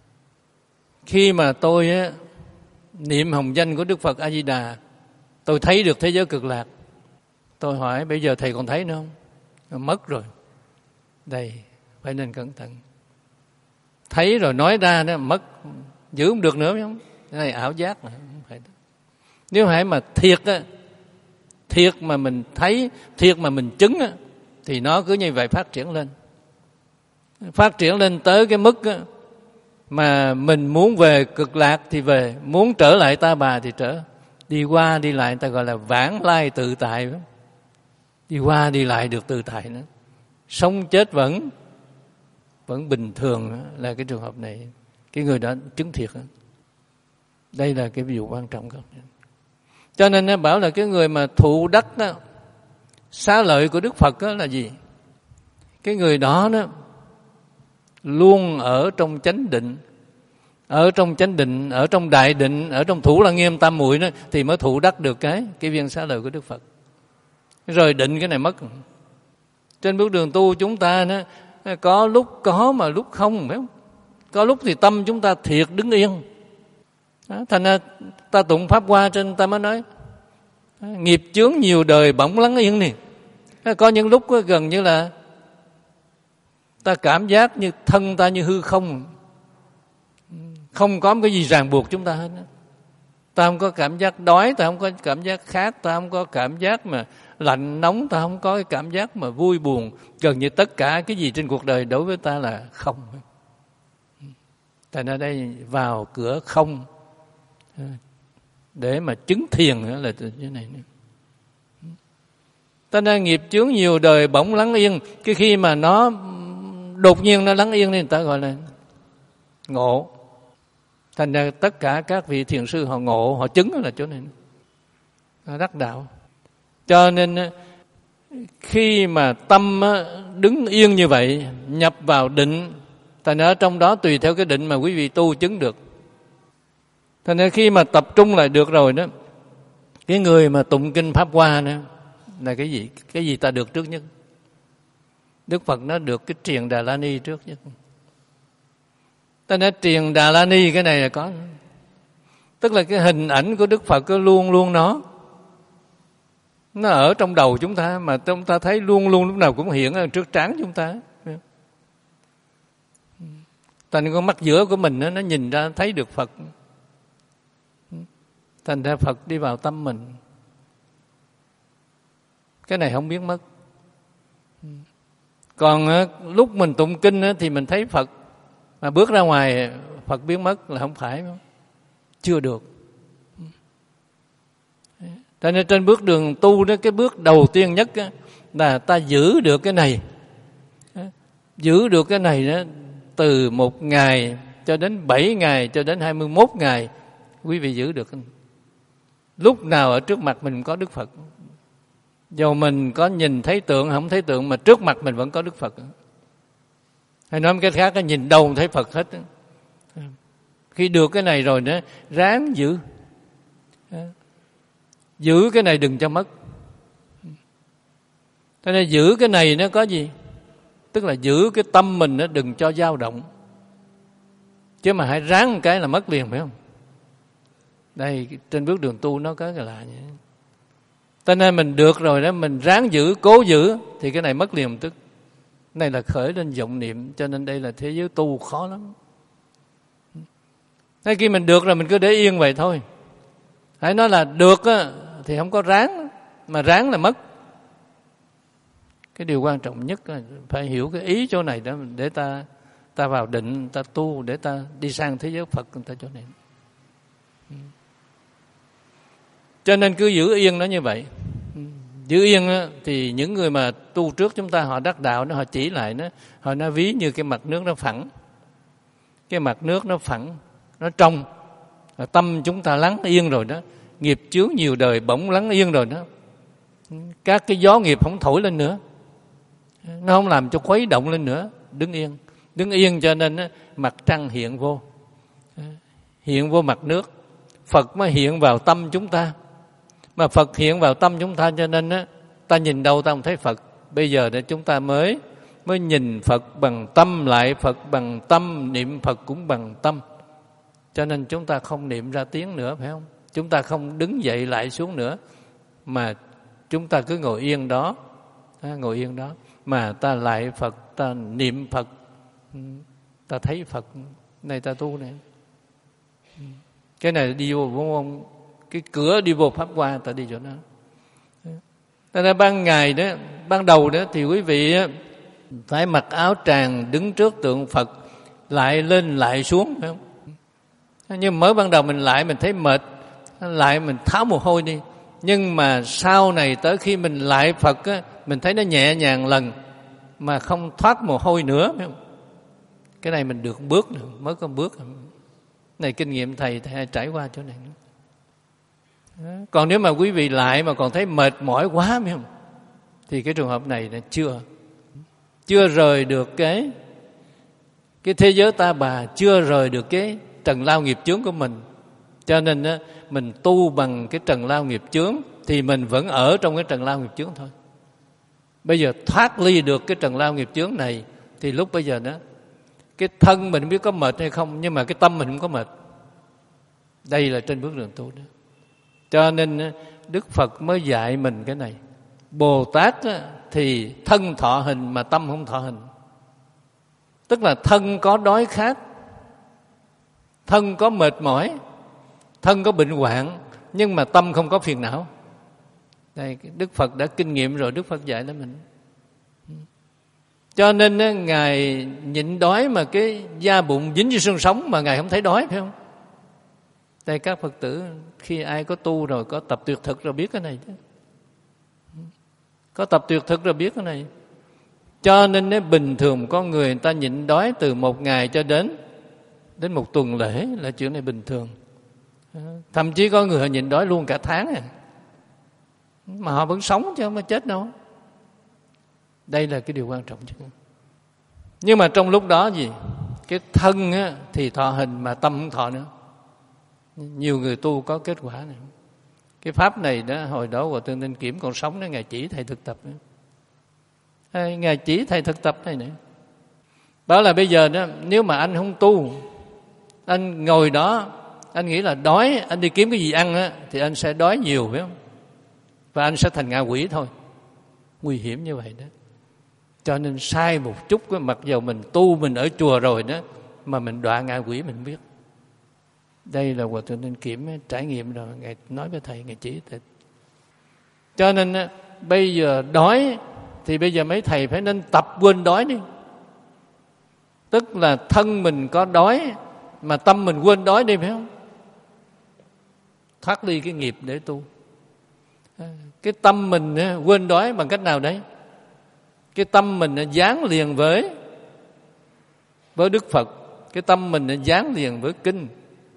khi mà tôi á, niệm hồng danh của Đức Phật A Di Đà, tôi thấy được thế giới cực lạc. Tôi hỏi bây giờ thầy còn thấy nữa không? Mất rồi. Đây phải nên cẩn thận. Thấy rồi nói ra đó mất, giữ không được nữa, phải không? Cái này ảo giác mà không phải. Nếu hãy mà thiệt á, thiệt mà mình thấy, thiệt mà mình chứng á, thì nó cứ như vậy phát triển lên. Phát triển lên tới cái mức á, mà mình muốn về cực lạc thì về, muốn trở lại Ta Bà thì trở. Đi qua đi lại người ta gọi là vãng lai tự tại. Đi qua đi lại được tự tại nữa. Sống chết vẫn vẫn bình thường là cái trường hợp này. Cái người đó chứng thiệt. Đây là cái ví dụ quan trọng. Cho nên nó bảo là cái người mà thụ đắc đó, xá lợi của Đức Phật đó là gì? Cái người đó đó luôn ở trong chánh định, ở trong chánh định, ở trong đại định, ở trong Thủ Lăng Nghiêm Tam Muội đó thì mới thụ đắc được cái cái viên xá lợi của Đức Phật. Rồi định cái này mất. Trên bước đường tu chúng ta đó, có lúc có mà lúc không, phải không? Có lúc thì tâm chúng ta thiệt đứng yên. Đó, thành ra ta tụng pháp hoa trên ta mới nói nghiệp chướng nhiều đời bỗng lắng yên nè. Có những lúc gần như là ta cảm giác như thân ta như hư không, không có một cái gì ràng buộc chúng ta hết. Ta không có cảm giác đói, ta không có cảm giác khát, ta không có cảm giác mà lạnh nóng, ta không có cái cảm giác mà vui buồn. Gần như tất cả cái gì trên cuộc đời đối với ta là không. Thành ra đây vào cửa không để mà chứng thiền là như này. Ta nên nghiệp chướng nhiều đời bỗng lắng yên. Cái khi mà nó đột nhiên nó lắng yên nên người ta gọi là ngộ. Thành ra tất cả các vị thiền sư họ ngộ, họ chứng là chỗ này. Nó đắc đạo. Cho nên khi mà tâm đứng yên như vậy, nhập vào định, Thành ở trong đó tùy theo cái định mà quý vị tu chứng được. Thành ra khi mà tập trung lại được rồi đó, cái người mà tụng kinh Pháp Hoa nữa là cái gì? Cái gì ta được trước nhất? Đức Phật nó được cái Triền Đà La Ni trước nhất. Ta nói Triền Đà La Ni cái này là có, tức là cái hình ảnh của Đức Phật cứ luôn luôn nó nó ở trong đầu chúng ta, mà chúng ta thấy luôn luôn lúc nào cũng hiện ở trước trán chúng ta. Thành con mắt giữa của mình nó, nó nhìn ra thấy được Phật. Thành ra Phật đi vào tâm mình. Cái này không biến mất. Còn lúc mình tụng kinh thì mình thấy Phật, mà bước ra ngoài Phật biến mất là không phải, chưa được. Cho nên trên bước đường tu đó, cái bước đầu tiên nhất là ta giữ được cái này. Giữ được cái này đó, từ một ngày cho đến bảy ngày cho đến hai mươi mốt ngày, quý vị giữ được. Lúc nào ở trước mặt mình có Đức Phật. Dù mình có nhìn thấy tượng, không thấy tượng, mà trước mặt mình vẫn có Đức Phật. Hay nói một cái khác, nhìn đâu thấy Phật hết. Khi được cái này rồi đó, ráng giữ. Giữ cái này đừng cho mất. Thế nên giữ cái này nó có gì? Tức là giữ cái tâm mình nó đừng cho dao động. Chứ mà hãy ráng một cái là mất liền, phải không? Đây, trên bước đường tu nó có cái lạ vậy. Cho nên mình được rồi đó, mình ráng giữ, cố giữ, thì cái này mất liền một tức. Cái này là khởi lên vọng niệm, cho nên đây là thế giới tu khó lắm. Thế khi mình được rồi mình cứ để yên vậy thôi. Hãy nói là được á, thì không có ráng, mà ráng là mất. Cái điều quan trọng nhất là phải hiểu cái ý chỗ này đó, để ta ta vào định, ta tu, để ta đi sang thế giới Phật, người ta chỗ này. Cho nên cứ giữ yên nó như vậy. Giữ yên á, thì những người mà tu trước chúng ta họ đắc đạo, nó họ chỉ lại nó, họ nó ví như cái mặt nước nó phẳng. Cái mặt nước nó phẳng, nó trong. Tâm chúng ta lắng yên rồi đó, nghiệp chướng nhiều đời bỗng lắng yên rồi đó. Các cái gió nghiệp không thổi lên nữa, nó không làm cho khuấy động lên nữa. Đứng yên, đứng yên cho nên á, mặt trăng hiện vô, hiện vô mặt nước. Phật mới hiện vào tâm chúng ta. Mà Phật hiện vào tâm chúng ta cho nên á, ta nhìn đâu ta không thấy Phật. Bây giờ để chúng ta mới mới nhìn Phật bằng tâm, lại Phật bằng tâm, niệm Phật cũng bằng tâm. Cho nên chúng ta không niệm ra tiếng nữa, phải không? Chúng ta không đứng dậy lại xuống nữa, mà chúng ta cứ ngồi yên đó, ngồi yên đó, mà ta lại Phật, ta niệm Phật, ta thấy Phật. Này ta tu này. Cái này đi vô đúng không? Cái cửa đi vô Pháp Hoa ta đi chỗ đó. Thế nên ban ngày đó, ban đầu đó thì quý vị phải mặc áo tràng đứng trước tượng Phật, lại lên lại xuống, phải không? Nhưng mới ban đầu mình lại mình thấy mệt, lại mình tháo mồ hôi đi. Nhưng mà sau này tới khi mình lại Phật á, mình thấy nó nhẹ nhàng lần mà không thoát mồ hôi nữa, phải không? Cái này mình được bước nữa, mới có bước. Này kinh nghiệm thầy thầy hay trải qua chỗ này. Còn nếu mà quý vị lại mà còn thấy mệt mỏi quá, phải không? Thì cái trường hợp này là chưa chưa rời được cái cái thế giới ta bà, chưa rời được cái trần lao nghiệp chướng của mình. Cho nên á, mình tu bằng cái trần lao nghiệp chướng thì mình vẫn ở trong cái trần lao nghiệp chướng thôi. Bây giờ thoát ly được cái trần lao nghiệp chướng này thì lúc bây giờ đó, cái thân mình không biết có mệt hay không, nhưng mà cái tâm mình không có mệt. Đây là trên bước đường tu đó. Cho nên Đức Phật mới dạy mình cái này. Bồ Tát thì thân thọ hình mà tâm không thọ hình. Tức là thân có đói khát, thân có mệt mỏi, thân có bệnh hoạn, nhưng mà tâm không có phiền não. Đây, Đức Phật đã kinh nghiệm rồi, Đức Phật dạy cho mình. Cho nên Ngài nhịn đói mà cái da bụng dính với xương sống mà Ngài không thấy đói, phải không? Đây các Phật tử khi ai có tu rồi, có tập tuyệt thực rồi biết cái này chứ. Có tập tuyệt thực rồi biết cái này. Cho nên nếu bình thường có người người ta nhịn đói từ một ngày cho đến đến một tuần lễ là chuyện này bình thường. Thậm chí có người họ nhịn đói luôn cả tháng à. Mà họ vẫn sống chứ không có chết đâu. Đây là cái điều quan trọng chứ. Nhưng mà trong lúc đó gì? Cái thân á, thì thọ hình mà tâm không thọ nữa. Nhiều người tu có kết quả này. Cái pháp này đó, hồi đó Hòa Thượng Tinh Kiểm còn sống đó, Ngài chỉ thầy thực tập nữa. Ngài chỉ thầy thực tập này nữa. Đó là bây giờ đó, nếu mà anh không tu, anh ngồi đó, anh nghĩ là đói, anh đi kiếm cái gì ăn á, thì anh sẽ đói nhiều, phải không? Và anh sẽ thành ngạ quỷ thôi. Nguy hiểm như vậy đó. Cho nên sai một chút, mặc dù mình tu, mình ở chùa rồi đó, mà mình đọa ngạ quỷ mình biết. Đây là Hòa Thượng Tinh Kiểm trải nghiệm rồi, Ngài nói với thầy, Ngài chỉ thầy. Cho nên bây giờ đói thì bây giờ mấy thầy phải nên tập quên đói đi. Tức là thân mình có đói mà tâm mình quên đói đi, phải không? Thoát ly cái nghiệp để tu. Cái tâm mình quên đói bằng cách nào đấy? Cái tâm mình dán liền với với Đức Phật. Cái tâm mình dán liền với kinh.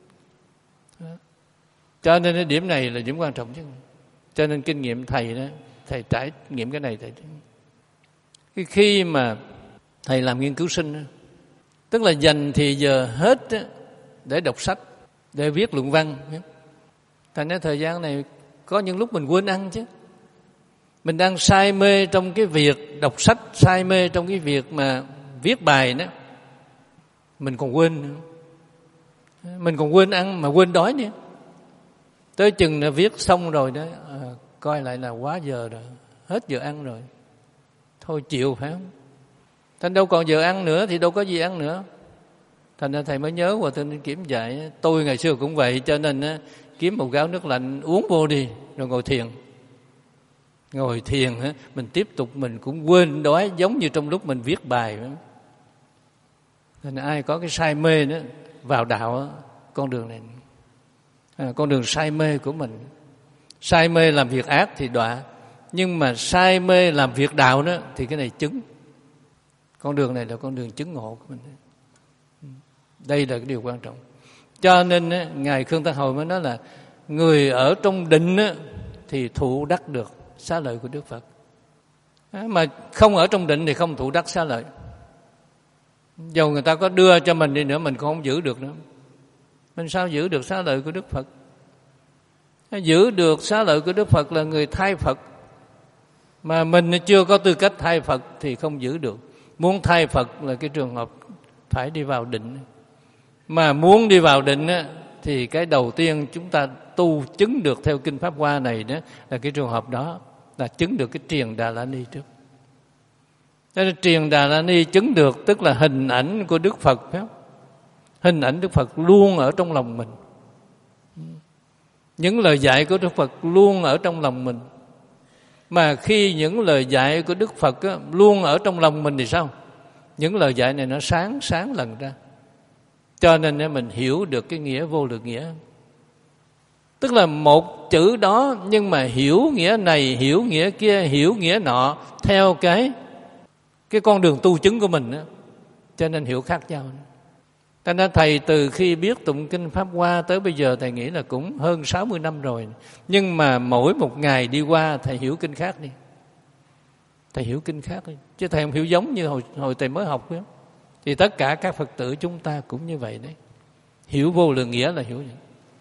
Cho nên cái điểm này là điểm quan trọng chứ. Cho nên kinh nghiệm thầy đó, thầy trải nghiệm cái này thầy. Cái khi mà thầy làm nghiên cứu sinh đó, tức là dành thì giờ hết để đọc sách, để viết luận văn. Thành ra thời gian này có những lúc mình quên ăn chứ. Mình đang say mê trong cái việc đọc sách, say mê trong cái việc mà viết bài đó. Mình còn quên nữa. Mình còn quên ăn mà quên đói nữa. Tới chừng là viết xong rồi đó, à, coi lại là quá giờ rồi, hết giờ ăn rồi. Thôi chịu, phải không? Thành đâu còn giờ ăn nữa thì đâu có gì ăn nữa. Thành ra thầy mới nhớ Hòa Thượng Tinh Kiểm dạy, tôi ngày xưa cũng vậy, cho nên á, kiếm một gáo nước lạnh uống vô đi, rồi ngồi thiền. Ngồi thiền á, mình tiếp tục mình cũng quên đói, giống như trong lúc mình viết bài. Thành ra ai có cái say mê đó vào đạo á, con đường này, à, con đường say mê của mình. Say mê làm việc ác thì đọa, nhưng mà say mê làm việc đạo đó thì cái này chứng. Con đường này là con đường chứng ngộ của mình. Đây là cái điều quan trọng. Cho nên á, Ngài Khương Tăng Hồi mới nói là người ở trong định á, thì thụ đắc được xá lợi của Đức Phật. À, mà không ở trong định thì không thụ đắc xá lợi. Dầu người ta có đưa cho mình đi nữa, mình cũng không giữ được nữa. Mình sao giữ được xá lợi của Đức Phật? Giữ được xá lợi của Đức Phật là người thay Phật. Mà mình chưa có tư cách thay Phật thì không giữ được. Muốn thay Phật là cái trường hợp phải đi vào định. Mà muốn đi vào định á, thì cái đầu tiên chúng ta tu chứng được theo Kinh Pháp Hoa này đó, là cái trường hợp đó là chứng được cái triền Đà La Ni trước. Cho nên triền Đà La Ni chứng được tức là hình ảnh của Đức Phật, phải không? Hình ảnh Đức Phật luôn ở trong lòng mình. Những lời dạy của Đức Phật luôn ở trong lòng mình. Mà khi những lời dạy của Đức Phật á, luôn ở trong lòng mình thì sao? Những lời dạy này nó sáng sáng lần ra. Cho nên mình hiểu được cái nghĩa vô lượng nghĩa. Tức là một chữ đó nhưng mà hiểu nghĩa này, hiểu nghĩa kia, hiểu nghĩa nọ theo cái cái con đường tu chứng của mình đó. Cho nên hiểu khác nhau. Cho nên thầy từ khi biết tụng Kinh Pháp Hoa tới bây giờ thầy nghĩ là cũng hơn sáu mươi năm rồi. Nhưng mà mỗi một ngày đi qua thầy hiểu kinh khác đi. Thầy hiểu kinh khác đi. Chứ thầy không hiểu giống như hồi, hồi thầy mới học đó. Thì tất cả các Phật tử chúng ta cũng như vậy đấy. Hiểu vô lượng nghĩa là hiểu vậy.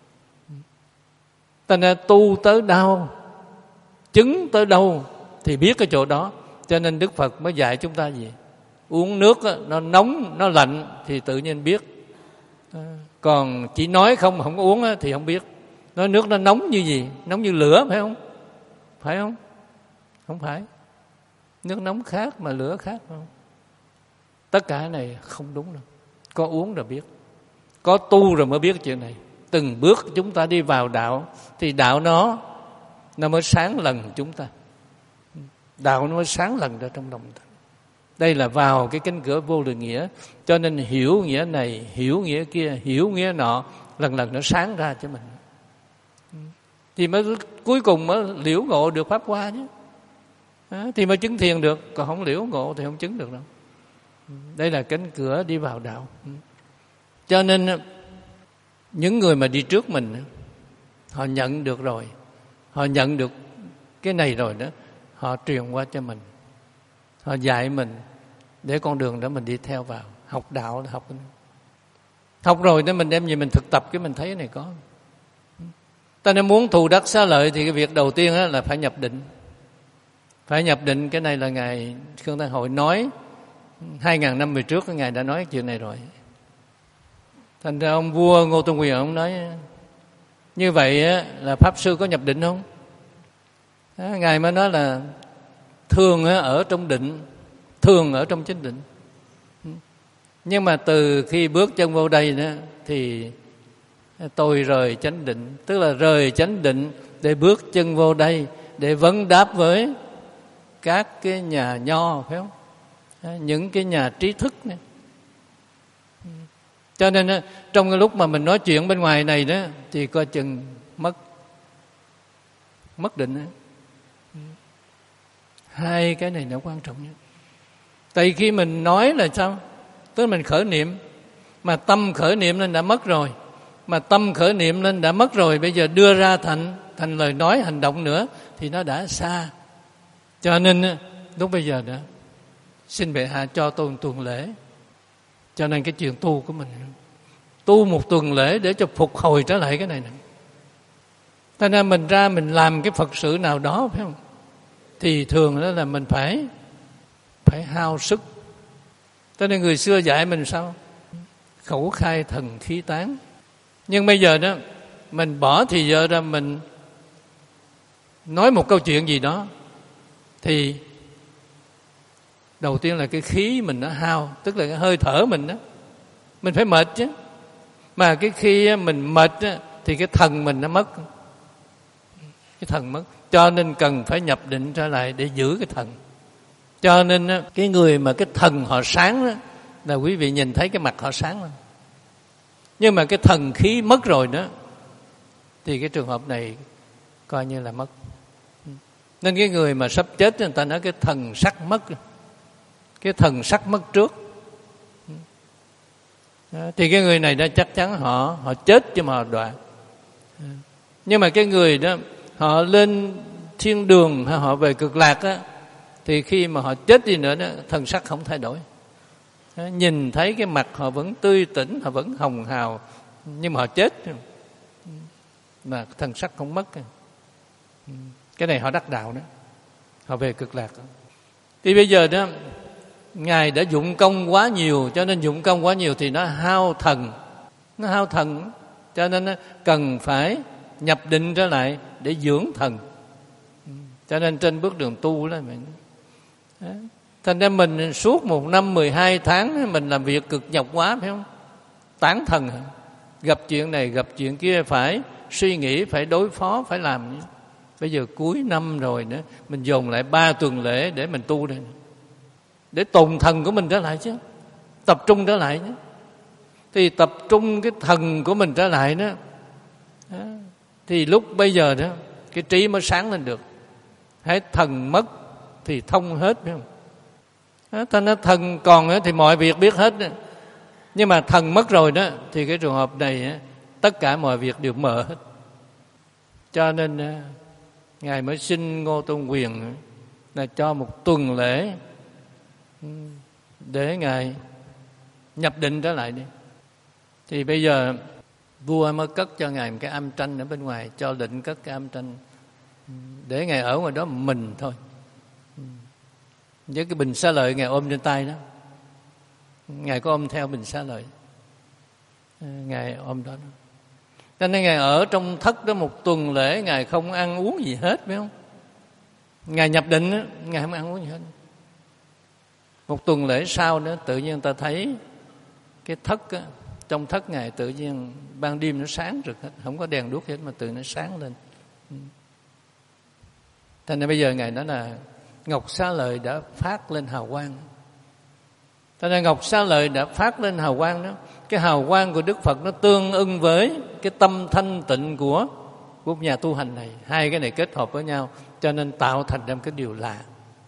Cho nên tu tới đâu, chứng tới đâu thì biết cái chỗ đó. Cho nên Đức Phật mới dạy chúng ta gì? Uống nước đó, nó nóng, nó lạnh thì tự nhiên biết. Còn chỉ nói không, không uống đó, thì không biết. Nói nước nó nóng như gì? Nóng như lửa, phải không? Phải không? Không phải. Nước nóng khác mà lửa khác, phải không? Tất cả này không đúng đâu. Có uống rồi biết. Có tu rồi mới biết chuyện này. Từng bước chúng ta đi vào đạo thì đạo nó nó mới sáng lần chúng ta. Đạo nó mới sáng lần ra trong lòng ta. Đây là vào cái cánh cửa vô lượng nghĩa. Cho nên hiểu nghĩa này, hiểu nghĩa kia, hiểu nghĩa nọ, lần lần nó sáng ra cho mình. Thì mới cuối cùng mới liễu ngộ được Pháp Hoa chứ. À, thì mới chứng thiền được. Còn không liễu ngộ thì không chứng được đâu. Đây là cánh cửa đi vào đạo. Cho nên những người mà đi trước mình, họ nhận được rồi, họ nhận được cái này rồi đó, họ truyền qua cho mình, họ dạy mình để con đường đó mình đi theo vào. Học đạo là học Học rồi nên mình đem về mình thực tập cái mình thấy cái này có. Ta nên muốn thù đắc xá lợi thì cái việc đầu tiên đó là phải nhập định. Phải nhập định, cái này là Ngài Khương Tăng Hội nói hai ngàn năm về trước, Ngài đã nói chuyện này rồi. Thành ra ông vua Ngô Tôn Quyền ông nói như vậy là Pháp Sư có nhập định không? Ngài mới nói là thường ở trong định, thường ở trong chánh định. Nhưng mà từ khi bước chân vô đây đó, thì tôi rời chánh định. Tức là rời chánh định để bước chân vô đây, để vấn đáp với các cái nhà nho, phải không? Những cái nhà trí thức này. Cho nên trong cái lúc mà mình nói chuyện bên ngoài này đó, thì coi chừng mất mất định đó. Hai cái này nó quan trọng nhất. Tại khi mình nói là sao? Tức là mình khởi niệm, mà tâm khởi niệm nên đã mất rồi. Mà tâm khởi niệm nên đã mất rồi, bây giờ đưa ra thành thành lời nói, hành động nữa thì nó đã xa. Cho nên lúc bây giờ đó, xin bệ hạ cho tôi một tuần lễ. Cho nên cái chuyện tu của mình, tu một tuần lễ để cho phục hồi trở lại cái này nè. Cho nên mình ra mình làm cái Phật sự nào đó, phải không? Thì thường đó là mình phải phải hao sức. Cho nên người xưa dạy mình sao? Khẩu khai thần khí tán. Nhưng bây giờ đó, mình bỏ thì giờ ra mình nói một câu chuyện gì đó, thì đầu tiên là cái khí mình nó hao, tức là cái hơi thở mình đó, mình phải mệt chứ. Mà cái khi mình mệt đó, thì cái thần mình nó mất, cái thần mất. Cho nên cần phải nhập định trở lại để giữ cái thần. Cho nên cái người mà cái thần họ sáng đó, là quý vị nhìn thấy cái mặt họ sáng lên. Nhưng mà cái thần khí mất rồi đó, thì cái trường hợp này coi như là mất. Nên cái người mà sắp chết người ta nói cái thần sắc mất, cái thần sắc mất trước. Thì cái người này đó chắc chắn họ họ chết chứ mà họ đoạn. Nhưng mà cái người đó họ lên thiên đường hay họ về cực lạc á, thì khi mà họ chết đi nữa đó, thần sắc không thay đổi. Nhìn thấy cái mặt họ vẫn tươi tỉnh, họ vẫn hồng hào, nhưng mà họ chết mà thần sắc không mất. Cái này họ đắc đạo đó, họ về cực lạc. Thì bây giờ đó Ngài đã dụng công quá nhiều, cho nên dụng công quá nhiều thì nó hao thần, nó hao thần, cho nên nó cần phải nhập định trở lại để dưỡng thần. Cho nên trên bước đường tu đó mình, thành ra mình suốt một năm mười hai tháng mình làm việc cực nhọc quá, phải không? Tán thần, gặp chuyện này gặp chuyện kia phải suy nghĩ, phải đối phó, phải làm. Bây giờ cuối năm rồi nữa, mình dồn lại ba tuần lễ để mình tu đây, để tồn thần của mình trở lại chứ, tập trung trở lại chứ. Thì tập trung cái thần của mình trở lại đó, đó thì lúc bây giờ đó cái trí mới sáng lên được. Hết thần mất thì thông hết, phải không? Đó, thành ra thần còn thì mọi việc biết hết đó. Nhưng mà thần mất rồi đó thì cái trường hợp này tất cả mọi việc đều mở hết. Cho nên Ngài mới xin Ngô Tôn Quyền là cho một tuần lễ để Ngài nhập định trở lại đi. Thì bây giờ vua mới cất cho Ngài một cái am tranh ở bên ngoài, cho lệnh cất cái am tranh để Ngài ở ngoài đó mình thôi, với cái bình xá lợi Ngài ôm trên tay đó. Ngài có ôm theo bình xá lợi, Ngài ôm đó, đó. Cho nên Ngài ở trong thất đó một tuần lễ, Ngài không ăn uống gì hết, phải không? Ngài nhập định đó, Ngài không ăn uống gì hết. Một tuần lễ sau nữa tự nhiên ta thấy cái thất á, trong thất Ngài tự nhiên ban đêm nó sáng rực hết, không có đèn đuốc hết mà tự nó sáng lên. Thành ra bây giờ Ngài nói là Ngọc Xá Lợi đã phát lên hào quang. Thành ra Ngọc Xá Lợi đã phát lên hào quang đó. Cái hào quang của Đức Phật nó tương ưng với cái tâm thanh tịnh của của nhà tu hành này. Hai cái này kết hợp với nhau cho nên tạo thành ra một cái điều lạ.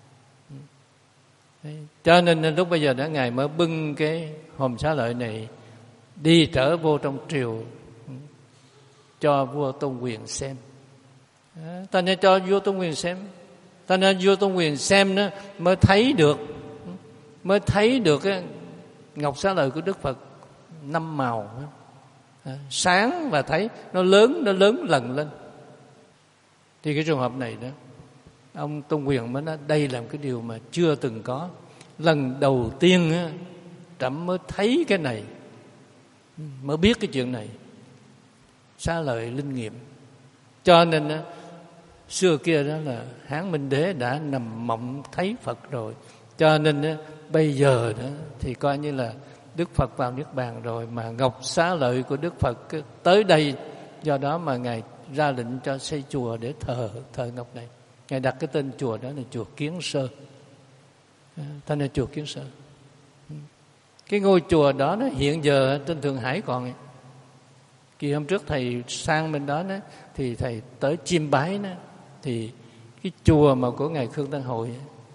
Cho nên lúc bây giờ đó Ngài mới bưng cái hòm Xá Lợi này đi trở vô trong triều cho vua Tôn Quyền xem. Ta nên cho vua Tôn Quyền xem. Ta nên vua Tôn Quyền xem đó mới thấy được mới thấy được cái Ngọc Xá Lợi của Đức Phật năm màu. À, sáng và thấy nó lớn, nó lớn lần lên. Thì cái trường hợp này đó, ông Tôn Quyền mới nói đây là một cái điều mà chưa từng có. Lần đầu tiên á, Trẫm mới thấy cái này, mới biết cái chuyện này. Xá lợi linh nghiệm. Cho nên á, xưa kia đó là Hán Minh Đế đã nằm mộng thấy Phật rồi. Cho nên á, bây giờ đó thì coi như là Đức Phật vào Niết Bàn rồi, mà ngọc xá lợi của Đức Phật tới đây. Do đó mà Ngài ra lệnh cho xây chùa để thờ thờ ngọc này. Ngài đặt cái tên chùa đó là chùa Kiến Sơ. Tên là chùa Kiến Sơ. Cái ngôi chùa đó, đó hiện giờ trên Thượng Hải còn ấy. Kỳ hôm trước thầy sang bên đó, đó thì thầy tới chiêm bái đó, thì cái chùa mà của Ngài Khương Tăng Hội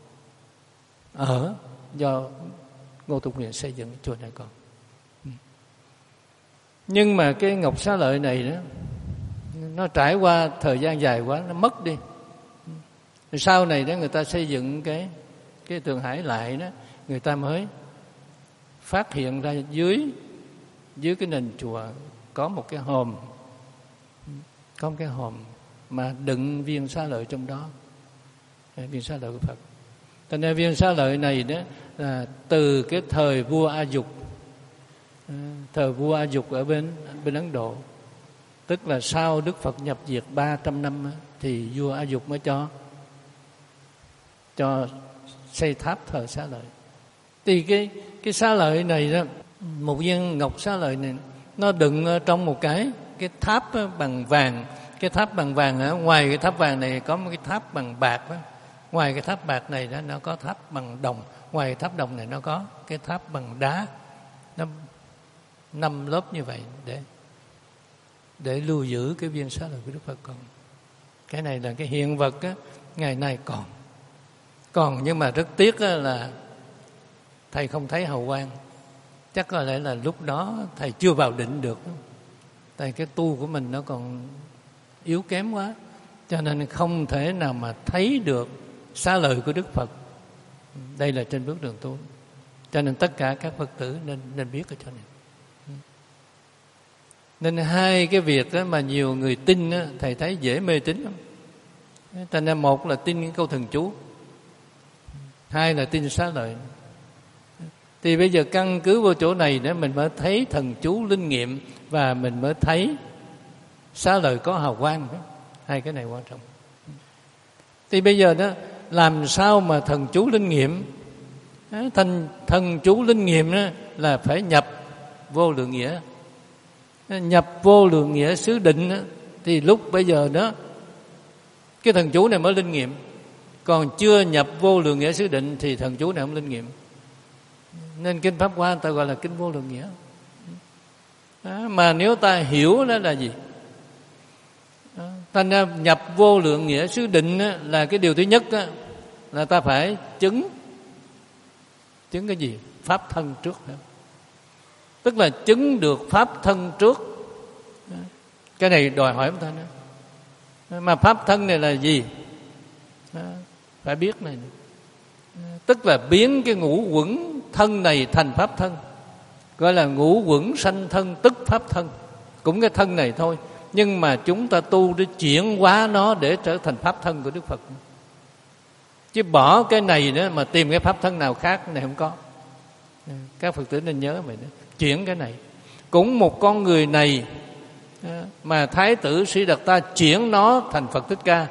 ở do Ngô Tôn Quyền xây dựng, chùa này còn. Nhưng mà cái ngọc xá lợi này đó, nó trải qua thời gian dài quá, nó mất đi. Rồi sau này đó người ta xây dựng cái cái Thượng Hải lại đó, người ta mới phát hiện ra dưới dưới cái nền chùa có một cái hòm, có một cái hòm mà đựng viên xá lợi trong đó, viên xá lợi của Phật. Thành ra viên xá lợi này đó là từ cái thời vua A Dục, thời vua A Dục ở bên bên Ấn Độ, tức là sau Đức Phật nhập diệt ba trăm năm thì vua A Dục mới cho cho xây tháp thờ xá lợi. Thì cái cái xá lợi này đó, một viên ngọc xá lợi này nó đựng trong một cái cái tháp bằng vàng. Cái tháp bằng vàng ở ngoài cái tháp vàng này có một cái tháp bằng bạc đó. Ngoài cái tháp bạc này đó nó có tháp bằng đồng. Ngoài cái tháp đồng này nó có cái tháp bằng đá. Nó năm lớp như vậy để để lưu giữ cái viên xá lợi của Đức Phật còn. Cái này là cái hiện vật á, ngày nay còn. Còn nhưng mà rất tiếc là thầy không thấy hào quang. Chắc có lẽ là lúc đó thầy chưa vào định được. Tại cái tu của mình nó còn yếu kém quá, cho nên không thể nào mà thấy được xá lợi của Đức Phật. Đây là trên bước đường tu. Cho nên tất cả các Phật tử nên nên biết ở chỗ này. Nên hai cái việc đó mà nhiều người tin đó, thầy thấy dễ mê tín lắm. Thành ra một là tin cái câu thần chú, hai là tin xá lợi. Thì bây giờ căn cứ vô chỗ này để mình mới thấy thần chú linh nghiệm và mình mới thấy xá lợi có hào quang. Hai cái này quan trọng. Thì bây giờ đó làm sao mà thần chú linh nghiệm? Thần, thần chú linh nghiệm đó là phải nhập vô lượng nghĩa. Nhập vô lượng nghĩa xứ định đó, thì lúc bây giờ đó cái thần chú này mới linh nghiệm. Còn chưa nhập vô lượng nghĩa xứ định thì thần chú này không linh nghiệm. Nên kinh Pháp Hoa ta gọi là kinh vô lượng nghĩa. Đó, mà nếu ta hiểu đó là gì? Đó, ta nhập vô lượng nghĩa xứ định đó, là cái điều thứ nhất đó, là ta phải chứng chứng cái gì? Pháp thân trước. Đó. Tức là chứng được pháp thân trước. Đó. Cái này đòi hỏi chúng ta nữa. Mà pháp thân này là gì? Đó. Phải biết này. Tức là biến cái ngũ quẩn thân này thành pháp thân, gọi là ngũ quẩn sanh thân tức pháp thân. Cũng cái thân này thôi, nhưng mà chúng ta tu để chuyển hóa nó để trở thành pháp thân của Đức Phật. Chứ bỏ cái này nữa mà tìm cái pháp thân nào khác này không có. Các Phật tử nên nhớ vậy đó. Chuyển cái này. Cũng một con người này mà Thái tử Sĩ Đạt Ta chuyển nó thành Phật Thích Ca.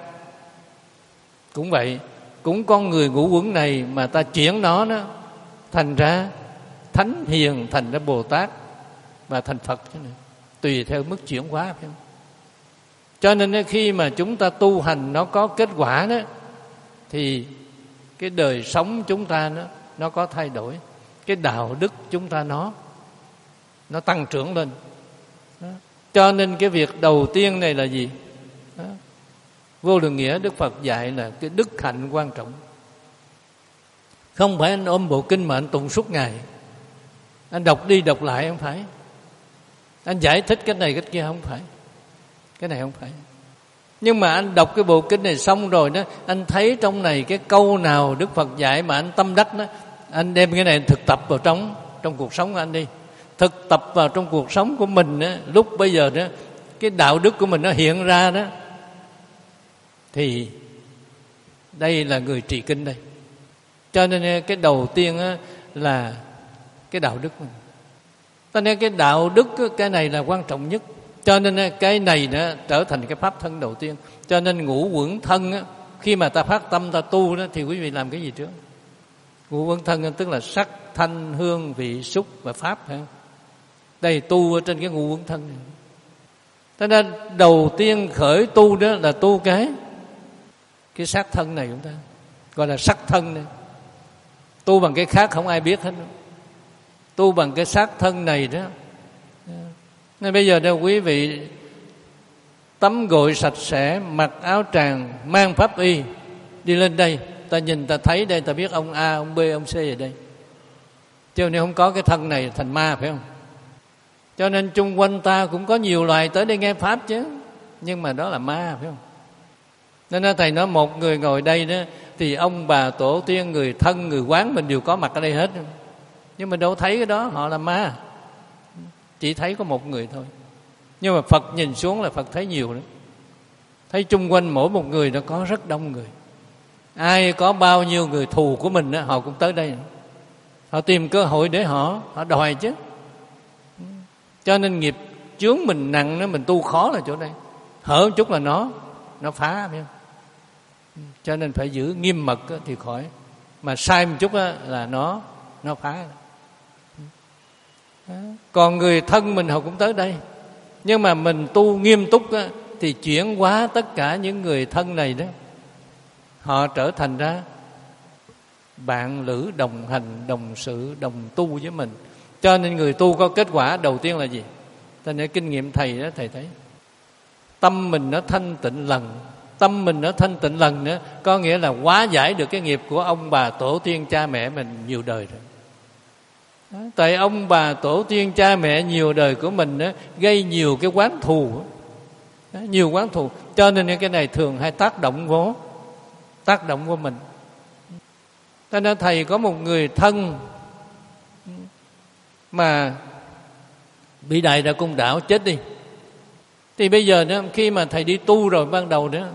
Cũng vậy. Cũng con người ngũ quẩn này mà ta chuyển nó đó thành ra Thánh Hiền, thành ra Bồ Tát và thành Phật. Tùy theo mức chuyển hóa. Phải không? Cho nên khi mà chúng ta tu hành nó có kết quả đó, thì cái đời sống chúng ta nó, nó có thay đổi. Cái đạo đức chúng ta nó nó tăng trưởng lên. Đó. Cho nên cái việc đầu tiên này là gì? Đó. Vô lượng nghĩa Đức Phật dạy là cái đức hạnh quan trọng. Không phải anh ôm bộ kinh mà anh tụng suốt ngày, anh đọc đi đọc lại không phải, anh giải thích cái này cái kia không phải, cái này không phải. Nhưng mà anh đọc cái bộ kinh này xong rồi đó, anh thấy trong này cái câu nào Đức Phật dạy mà anh tâm đắc đó, anh đem cái này thực tập vào trong trong cuộc sống của anh đi. thực tập vào trong cuộc sống của mình đó, lúc bây giờ đó cái đạo đức của mình nó hiện ra đó, thì đây là người trì kinh đây. Cho nên cái đầu tiên đó là cái đạo đức mình. Cho nên cái đạo đức cái này là quan trọng nhất. Cho nên cái này nó trở thành cái pháp thân đầu tiên. Cho nên ngũ uẩn thân á, khi mà ta phát tâm ta tu đó, thì quý vị làm cái gì trước? Ngũ uẩn thân tức là sắc, thanh, hương, vị, xúc và pháp. Phải không? Đây tu ở trên cái ngũ uẩn thân này. Cho nên đầu tiên khởi tu đó là tu cái cái xác thân này chúng ta gọi là sắc thân này. Tu bằng cái khác không ai biết hết. Tu bằng cái xác thân này đó. Nên bây giờ đâu quý vị tắm gội sạch sẽ, mặc áo tràng, mang pháp y đi lên đây, ta nhìn ta thấy đây, ta biết ông A, ông B, ông C ở đây. Chứ nếu không có cái thân này thành ma, phải không? Cho nên chung quanh ta cũng có nhiều loài tới đây nghe pháp chứ, nhưng mà đó là ma, phải không? Nên thầy nói một người ngồi đây đó thì ông bà tổ tiên, người thân, người quán mình đều có mặt ở đây hết, nhưng mà đâu thấy cái đó, họ là ma. Chỉ thấy có một người thôi. Nhưng mà Phật nhìn xuống là Phật thấy nhiều đó. Thấy chung quanh mỗi một người nó có rất đông người. Ai có bao nhiêu người thù của mình đó, họ cũng tới đây. Họ tìm cơ hội để họ họ đòi chứ. Cho nên nghiệp chướng mình nặng đó, mình tu khó là chỗ đây. Hở một chút là nó nó phá, phải không? Cho nên phải giữ nghiêm mật thì khỏi. Mà sai một chút là nó nó phá. Còn người thân mình họ cũng tới đây, nhưng mà mình tu nghiêm túc á, thì chuyển hóa tất cả những người thân này đó, họ trở thành ra bạn lữ đồng hành, đồng sự, đồng tu với mình. Cho nên người tu có kết quả đầu tiên là gì? Cho nên kinh nghiệm thầy đó, thầy thấy tâm mình nó thanh tịnh lần. Tâm mình nó thanh tịnh lần nữa có nghĩa là hóa giải được cái nghiệp của ông bà tổ tiên cha mẹ mình nhiều đời rồi. Tại ông bà tổ tiên cha mẹ nhiều đời của mình đó, gây nhiều cái oán thù đó, nhiều oán thù. Cho nên cái này thường hay tác động vô tác động vô mình. Cho nên thầy có một người thân mà bị Đại Đa Cung Đảo chết đi. Thì bây giờ đó, khi mà thầy đi tu rồi ban đầu đó,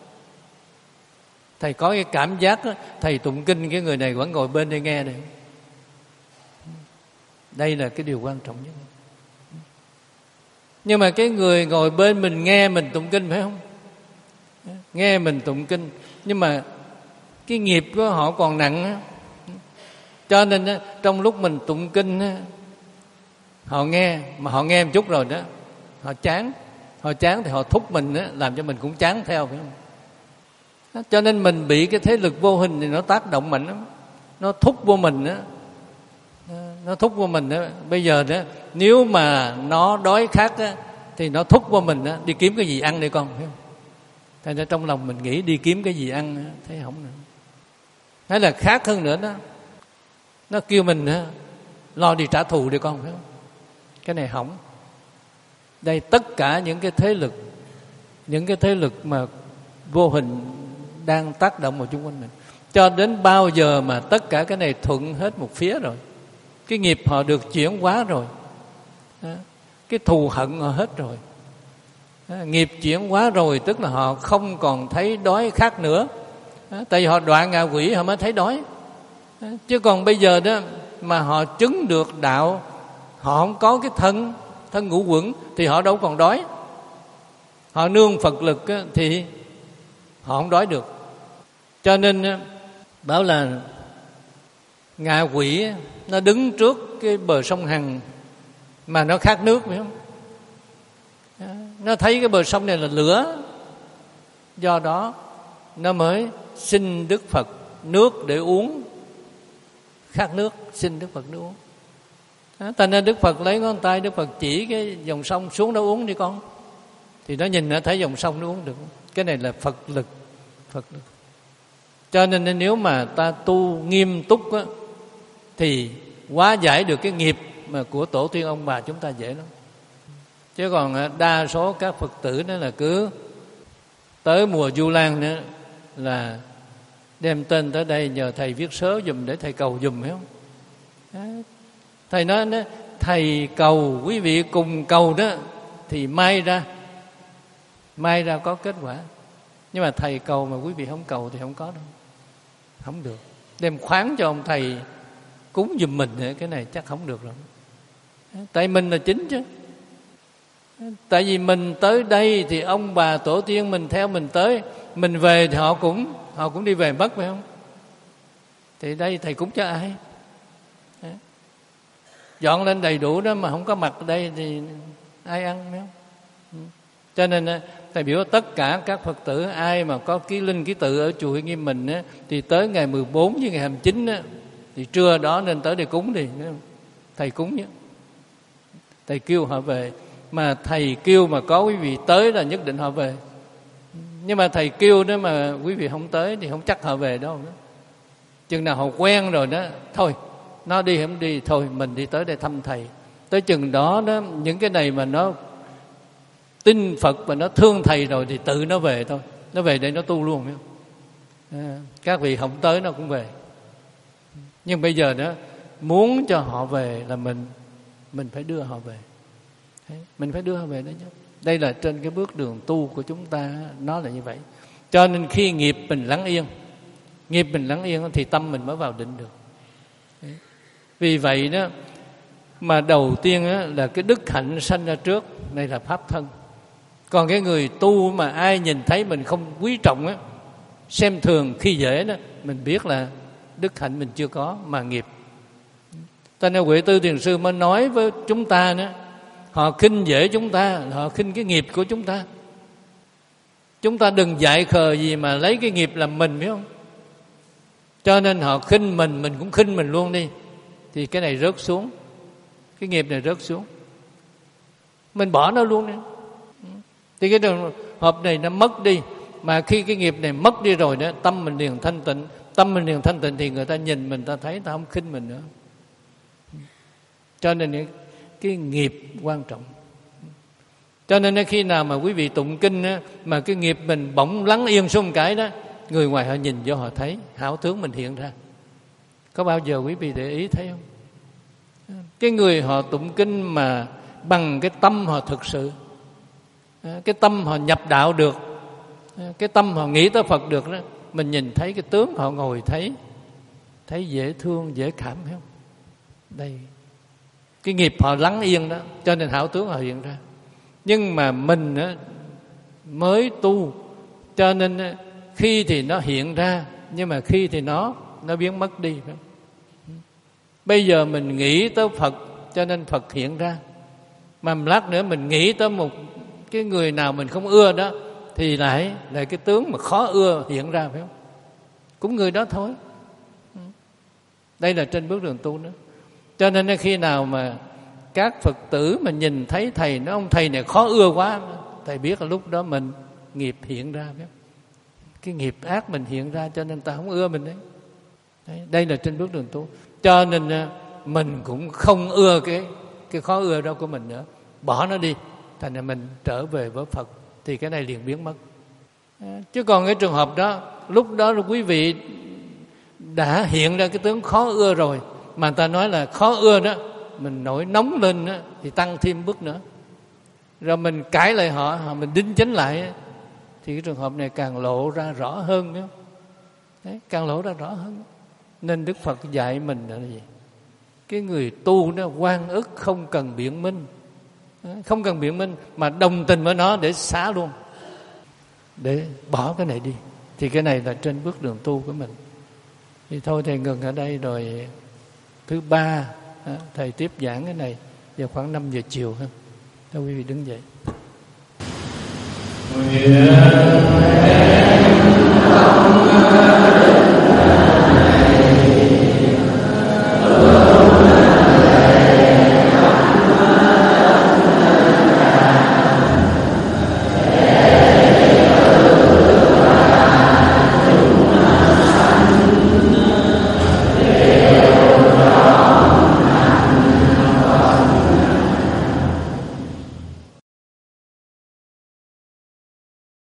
thầy có cái cảm giác đó, thầy tụng kinh cái người này vẫn ngồi bên đây nghe đây. Đây là cái điều quan trọng nhất. Nhưng mà cái người ngồi bên mình nghe mình tụng kinh, phải không? Nghe mình tụng kinh, nhưng mà cái nghiệp của họ còn nặng á. Cho nên á, trong lúc mình tụng kinh á, họ nghe, mà họ nghe một chút rồi đó, họ chán. Họ chán thì họ thúc mình á, làm cho mình cũng chán theo, phải không? Cho nên mình bị cái thế lực vô hình thì nó tác động mạnh lắm. Nó thúc vô mình á, nó thúc vô mình đó. Bây giờ đó, nếu mà nó đói khát á, thì nó thúc vô mình đó, đi kiếm cái gì ăn đi con, phải không? Thành ra trong lòng mình nghĩ đi kiếm cái gì ăn á, thấy không nữa. Hay là khác hơn nữa đó, nó kêu mình á, lo đi trả thù đi con, phải không? Cái này hỏng. Đây tất cả những cái thế lực, những cái thế lực mà vô hình đang tác động vào chung quanh mình. Cho đến bao giờ mà tất cả cái này thuận hết một phía rồi, cái nghiệp họ được chuyển hóa rồi, cái thù hận họ hết rồi, nghiệp chuyển hóa rồi, tức là họ không còn thấy đói khát nữa. Tại vì họ đoạn ngạ quỷ họ mới thấy đói. Chứ còn bây giờ đó mà họ chứng được đạo, họ không có cái thân thân ngũ uẩn thì họ đâu còn đói. Họ nương Phật lực thì họ không đói được. Cho nên bảo là ngạ quỷ nó đứng trước cái bờ sông Hằng mà nó khát nước, phải không? Nó thấy cái bờ sông này là lửa, do đó nó mới xin Đức Phật nước để uống. Khát nước, xin Đức Phật nước uống. Thành ra Đức Phật lấy ngón tay, Đức Phật chỉ cái dòng sông xuống đó uống đi con. Thì nó nhìn nó thấy dòng sông nó uống được. Cái này là Phật lực, Phật lực. Cho nên nếu mà ta tu nghiêm túc á, thì hóa giải được cái nghiệp mà của tổ tiên ông bà chúng ta dễ lắm. Chứ còn đa số các Phật tử đó là cứ tới mùa Vu Lan nữa là đem tên tới đây nhờ thầy viết sớ giùm để thầy cầu giùm, phải không? Thầy nói thầy cầu, quý vị cùng cầu đó thì mai ra, mai ra có kết quả. Nhưng mà thầy cầu mà quý vị không cầu thì không có đâu, không được. Đem khoán cho ông thầy cúng giùm mình, cái này chắc không được rồi. Tại mình là chính chứ. Tại vì mình tới đây thì ông bà tổ tiên mình theo mình tới, mình về thì họ cũng họ cũng đi về mất, phải không? Thì đây thầy cúng cho ai? Dọn lên đầy đủ đó mà không có mặt ở đây thì ai ăn, phải không? Cho nên thầy biểu tất cả các Phật tử ai mà có ký linh ký tự ở chùa Huy Nghiêm mình á, thì tới ngày mười bốn với ngày hai mươi chín á, thì trưa đó nên tới để cúng đi. Thầy cúng nhé. Thầy kêu họ về. Mà thầy kêu mà có quý vị tới là nhất định họ về. Nhưng mà thầy kêu đó mà quý vị không tới thì không chắc họ về đâu nữa. Chừng nào họ quen rồi đó, thôi nó đi không đi, thôi mình đi tới đây thăm thầy. Tới chừng đó đó, những cái này mà nó tin Phật và nó thương thầy rồi thì tự nó về thôi. Nó về để nó tu luôn, phải không? À, các vị không tới nó cũng về. Nhưng bây giờ đó, muốn cho họ về là mình mình phải đưa họ về. Đấy, mình phải đưa họ về đó nhé. Đây là trên cái bước đường tu của chúng ta, nó là như vậy. Cho nên khi nghiệp mình lắng yên, nghiệp mình lắng yên thì tâm mình mới vào định được. Đấy. Vì vậy đó mà đầu tiên đó, là cái đức hạnh sanh ra trước, đây là pháp thân. Còn cái người tu mà ai nhìn thấy mình không quý trọng á, xem thường khi dễ đó, mình biết là đức hạnh mình chưa có mà nghiệp. Cho nên Huệ Tư Thiền Sư mới nói với chúng ta nữa, họ khinh dễ chúng ta, họ khinh cái nghiệp của chúng ta. Chúng ta đừng dại khờ gì mà lấy cái nghiệp làm mình, biết không? Cho nên họ khinh mình, mình cũng khinh mình luôn đi. Thì cái này rớt xuống, cái nghiệp này rớt xuống, mình bỏ nó luôn đi. Thì cái trường hợp này nó mất đi. Mà khi cái nghiệp này mất đi rồi đó, tâm mình liền thanh tịnh. Tâm mình liền thanh tịnh thì người ta nhìn mình, ta thấy, ta không khinh mình nữa. Cho nên cái nghiệp quan trọng. Cho nên khi nào mà quý vị tụng kinh á, mà cái nghiệp mình bỗng lắng yên xuống một cái đó, người ngoài họ nhìn vô họ thấy hảo tướng mình hiện ra. Có bao giờ quý vị để ý thấy không? Cái người họ tụng kinh mà bằng cái tâm họ thực sự, cái tâm họ nhập đạo được, cái tâm họ nghĩ tới Phật được đó, mình nhìn thấy cái tướng họ ngồi thấy thấy dễ thương, dễ cảm, phải không? Đây, cái nghiệp họ lắng yên đó, cho nên hảo tướng họ hiện ra. Nhưng mà mình á, mới tu, cho nên á, khi thì nó hiện ra, nhưng mà khi thì nó nó biến mất đi, phải không? Bây giờ mình nghĩ tới Phật, cho nên Phật hiện ra. Mà lát nữa mình nghĩ tới một cái người nào mình không ưa đó, thì lại lại cái tướng mà khó ưa hiện ra, phải không? Cũng người đó thôi. Đây là trên bước đường tu nữa. Cho nên khi nào mà các Phật tử mà nhìn thấy thầy, nói ông thầy này khó ưa quá, thầy biết là lúc đó mình nghiệp hiện ra, phải không? Cái nghiệp ác mình hiện ra, cho nên ta không ưa mình đấy. Đấy, đây là trên bước đường tu. Cho nên mình cũng không ưa cái cái khó ưa đó của mình nữa, bỏ nó đi, thành ra mình trở về với Phật, thì cái này liền biến mất. Chứ còn cái trường hợp đó, lúc đó là quý vị đã hiện ra cái tướng khó ưa rồi, mà người ta nói là khó ưa đó, mình nổi nóng lên đó, thì tăng thêm bước nữa, rồi mình cãi lại họ, mình đính chính lại, thì cái trường hợp này càng lộ ra rõ hơn nữa. Đấy, càng lộ ra rõ hơn. Nên Đức Phật dạy mình là gì? Cái người tu nó oan ức không cần biện minh, không cần biện minh, mà đồng tình với nó để xả luôn, để bỏ cái này đi. Thì cái này là trên bước đường tu của mình. Thì thôi thầy ngừng ở đây, rồi thứ ba thầy tiếp giảng cái này vào khoảng năm giờ chiều hơn. Thôi quý vị đứng dậy.